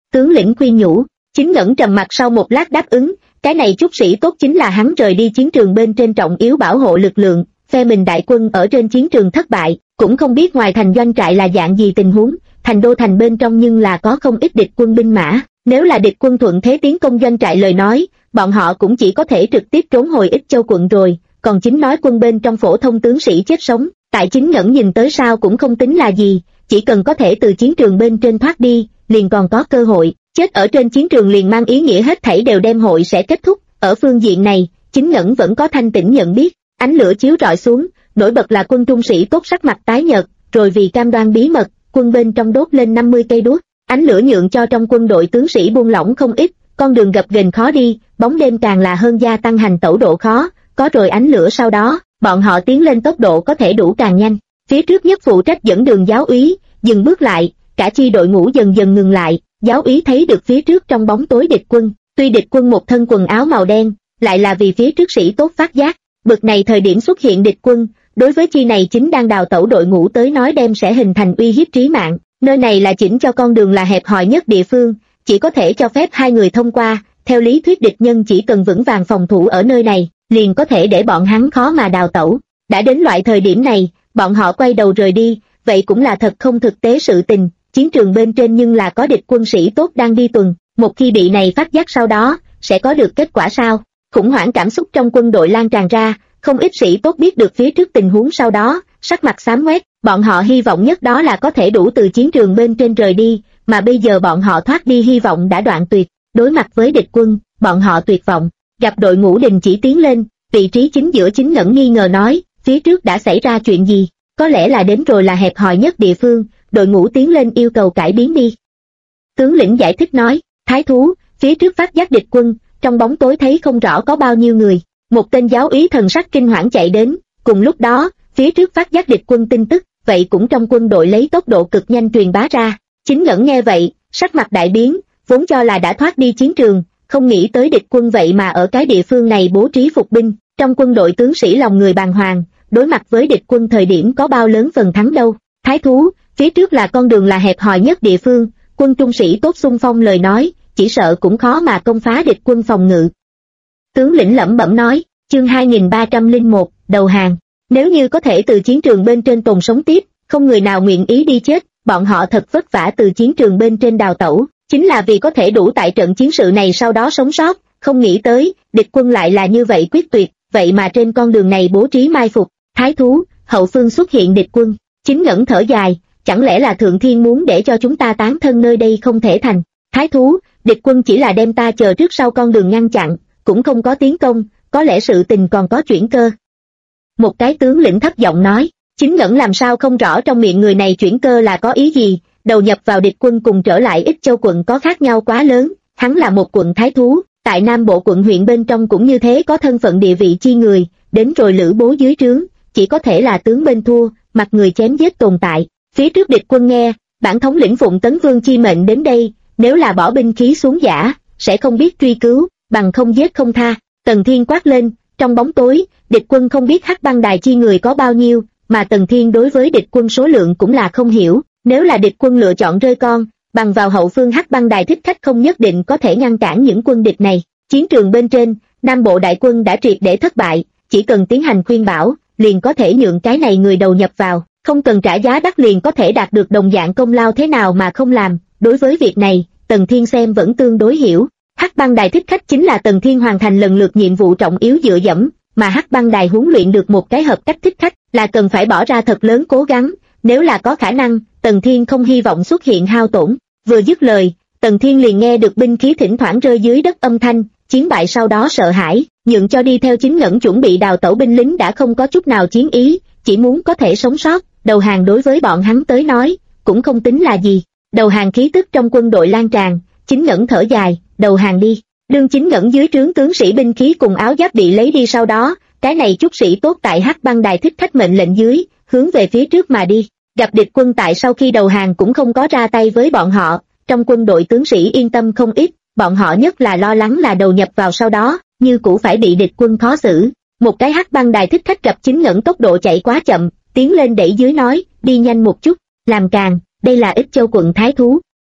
Tướng lĩnh khuyên nhủ. Chính Ngẩn trầm mặt sau một lát đáp ứng, cái này chút sĩ tốt chính là hắn rời đi chiến trường bên trên trọng yếu bảo hộ lực lượng, phe mình đại quân ở trên chiến trường thất bại, cũng không biết ngoài thành doanh trại là dạng gì tình huống, thành đô thành bên trong nhưng là có không ít địch quân binh mã, nếu là địch quân thuận thế tiến công doanh trại lời nói, bọn họ cũng chỉ có thể trực tiếp trốn hồi Ích Châu quận rồi, còn chính nói quân bên trong phổ thông tướng sĩ chết sống, tại Chính Ngẩn nhìn tới sao cũng không tính là gì, chỉ cần có thể từ chiến trường bên trên thoát đi, liền còn có cơ hội, chết ở trên chiến trường liền mang ý nghĩa hết thảy đều đem hội sẽ kết thúc, ở phương diện này, Chính Ngẩn vẫn có thanh tĩnh nhận biết, ánh lửa chiếu rọi xuống, nổi bật là quân trung sĩ tốt sắc mặt tái nhợt, rồi vì cam đoan bí mật, quân bên trong đốt lên 50 cây đuốc, ánh lửa nhượng cho trong quân đội tướng sĩ buông lỏng không ít, con đường gập ghềnh khó đi, bóng đêm càng là hơn gia tăng hành tẩu độ khó, có rồi ánh lửa sau đó, bọn họ tiến lên tốc độ có thể đủ càng nhanh. Phía trước nhất phụ trách dẫn đường giáo úy, dừng bước lại, cả chi đội ngũ dần dần ngừng lại, giáo úy thấy được phía trước trong bóng tối địch quân, tuy địch quân một thân quần áo màu đen, lại là vì phía trước sĩ tốt phát giác, bực này thời điểm xuất hiện địch quân, đối với chi này chính đang đào tẩu đội ngũ tới nói đem sẽ hình thành uy hiếp trí mạng, nơi này là chỉnh cho con đường là hẹp hòi nhất địa phương, chỉ có thể cho phép hai người thông qua, theo lý thuyết địch nhân chỉ cần vững vàng phòng thủ ở nơi này, liền có thể để bọn hắn khó mà đào tẩu, đã đến loại thời điểm này, bọn họ quay đầu rời đi, vậy cũng là thật không thực tế sự tình, chiến trường bên trên nhưng là có địch quân sĩ tốt đang đi tuần, một khi bị này phát giác sau đó, sẽ có được kết quả sao? Khủng hoảng cảm xúc trong quân đội lan tràn ra, không ít sĩ tốt biết được phía trước tình huống sau đó, sắc mặt xám ngoét, bọn họ hy vọng nhất đó là có thể đủ từ chiến trường bên trên rời đi, mà bây giờ bọn họ thoát đi hy vọng đã đoạn tuyệt, đối mặt với địch quân, bọn họ tuyệt vọng, gặp đội ngũ đình chỉ tiến lên, vị trí chính giữa Chính Ngẩn nghi ngờ nói, phía trước đã xảy ra chuyện gì, có lẽ là đến rồi là hẹp hòi nhất địa phương, đội ngũ tiến lên yêu cầu cải biến đi. Tướng lĩnh giải thích nói, thái thú, phía trước phát giác địch quân, trong bóng tối thấy không rõ có bao nhiêu người, một tên giáo úy thần sắc kinh hoảng chạy đến, cùng lúc đó, phía trước phát giác địch quân tin tức, vậy cũng trong quân đội lấy tốc độ cực nhanh truyền bá ra, Chính Ngẩn nghe vậy, sắc mặt đại biến, vốn cho là đã thoát đi chiến trường, không nghĩ tới địch quân vậy mà ở cái địa phương này bố trí phục binh, trong quân đội tướng sĩ lòng người bàng hoàng, đối mặt với địch quân thời điểm có bao lớn phần thắng đâu, thái thú, phía trước là con đường là hẹp hòi nhất địa phương, quân trung sĩ tốt xung phong lời nói, chỉ sợ cũng khó mà công phá địch quân phòng ngự. Tướng lĩnh lẩm bẩm nói, chương 2301, đầu hàng, nếu như có thể từ chiến trường bên trên tồn sống tiếp, không người nào nguyện ý đi chết, bọn họ thật vất vả từ chiến trường bên trên đào tẩu, chính là vì có thể đủ tại trận chiến sự này sau đó sống sót, không nghĩ tới, địch quân lại là như vậy quyết tuyệt, vậy mà trên con đường này bố trí mai phục, thái thú, hậu phương xuất hiện địch quân, Chính Ngẩn thở dài, chẳng lẽ là Thượng Thiên muốn để cho chúng ta tán thân nơi đây không thể thành, thái thú, địch quân chỉ là đem ta chờ trước sau con đường ngăn chặn, cũng không có tiến công, có lẽ sự tình còn có chuyển cơ. Một cái tướng lĩnh thấp giọng nói, Chính Ngẩn làm sao không rõ trong miệng người này chuyển cơ là có ý gì, đầu nhập vào địch quân cùng trở lại Ích Châu quận có khác nhau quá lớn, hắn là một quận thái thú, tại Nam Bộ quận huyện bên trong cũng như thế có thân phận địa vị chi người, đến rồi lữ bố dưới trướng, chỉ có thể là tướng bên thua, mặt người chém giết tồn tại. Phía trước địch quân nghe, bản thống lĩnh phụng Tấn Vương chi mệnh đến đây, nếu là bỏ binh khí xuống giả, sẽ không biết truy cứu, bằng không giết không tha. Tần Thiên quát lên, trong bóng tối, địch quân không biết Hắc Băng Đài chi người có bao nhiêu, mà Tần Thiên đối với địch quân số lượng cũng là không hiểu, nếu là địch quân lựa chọn rơi con, bằng vào hậu phương Hắc Băng Đài thích khách không nhất định có thể ngăn cản những quân địch này. Chiến trường bên trên, Nam Bộ đại quân đã triệt để thất bại, chỉ cần tiến hành khuyên bảo, liền có thể nhượng cái này người đầu nhập vào, không cần trả giá đắt liền có thể đạt được đồng dạng công lao thế nào mà không làm. Đối với việc này, Tần Thiên xem vẫn tương đối hiểu. Hắc Băng Đài thích khách chính là Tần Thiên hoàn thành lần lượt nhiệm vụ trọng yếu dựa dẫm, mà Hắc Băng Đài huấn luyện được một cái hợp cách thích khách là cần phải bỏ ra thật lớn cố gắng, nếu là có khả năng, Tần Thiên không hy vọng xuất hiện hao tổn. Vừa dứt lời, Tần Thiên liền nghe được binh khí thỉnh thoảng rơi dưới đất âm thanh, chiến bại sau đó sợ hãi, nhượng cho đi theo Chính Ngẩn chuẩn bị đào tẩu binh lính đã không có chút nào chiến ý, chỉ muốn có thể sống sót, đầu hàng đối với bọn hắn tới nói, cũng không tính là gì. Đầu hàng khí tức trong quân đội lan tràn, Chính Ngẩn thở dài, đầu hàng đi. Đương Chính Ngẩn dưới trướng tướng sĩ binh khí cùng áo giáp bị lấy đi sau đó, cái này chút sĩ tốt tại Hắc Băng Đài thích khách mệnh lệnh dưới, hướng về phía trước mà đi. Gặp địch quân tại sau khi đầu hàng cũng không có ra tay với bọn họ, trong quân đội tướng sĩ yên tâm không ít, bọn họ nhất là lo lắng là đầu nhập vào sau đó, như cũ phải bị địch quân khó xử. Một cái Hắc Băng Đài thích khách gặp Chính Ngẩn tốc độ chạy quá chậm, tiến lên đẩy dưới nói, đi nhanh một chút, làm càng, đây là Ích Châu quận thái thú.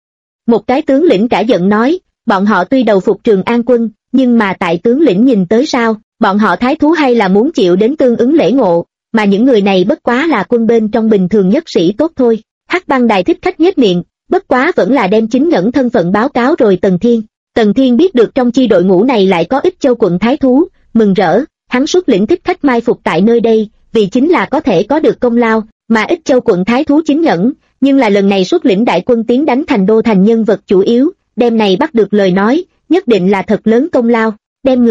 Một cái tướng lĩnh cả giận nói, bọn họ tuy đầu phục Trường An quân, nhưng mà tại tướng lĩnh nhìn tới sao, bọn họ thái thú hay là muốn chịu đến tương ứng lễ ngộ, mà những người này bất quá là quân bên trong bình thường nhất sĩ tốt thôi. Hắc Băng Đài thích khách nhếch miệng, bất quá vẫn là đem chính ngẩn thân phận báo cáo rồi Tần Thiên biết được trong chi đội ngũ này lại có Ích Châu quận thái thú, mừng rỡ, hắn xuất lĩnh thích khách mai phục tại nơi đây, vì chính là có thể có được công lao, mà Ích Châu quận thái thú chính ngẩn, nhưng là lần này xuất lĩnh đại quân tiến đánh Thành Đô thành nhân vật chủ yếu, đem này bắt được lời nói, nhất định là thật lớn công lao, đem người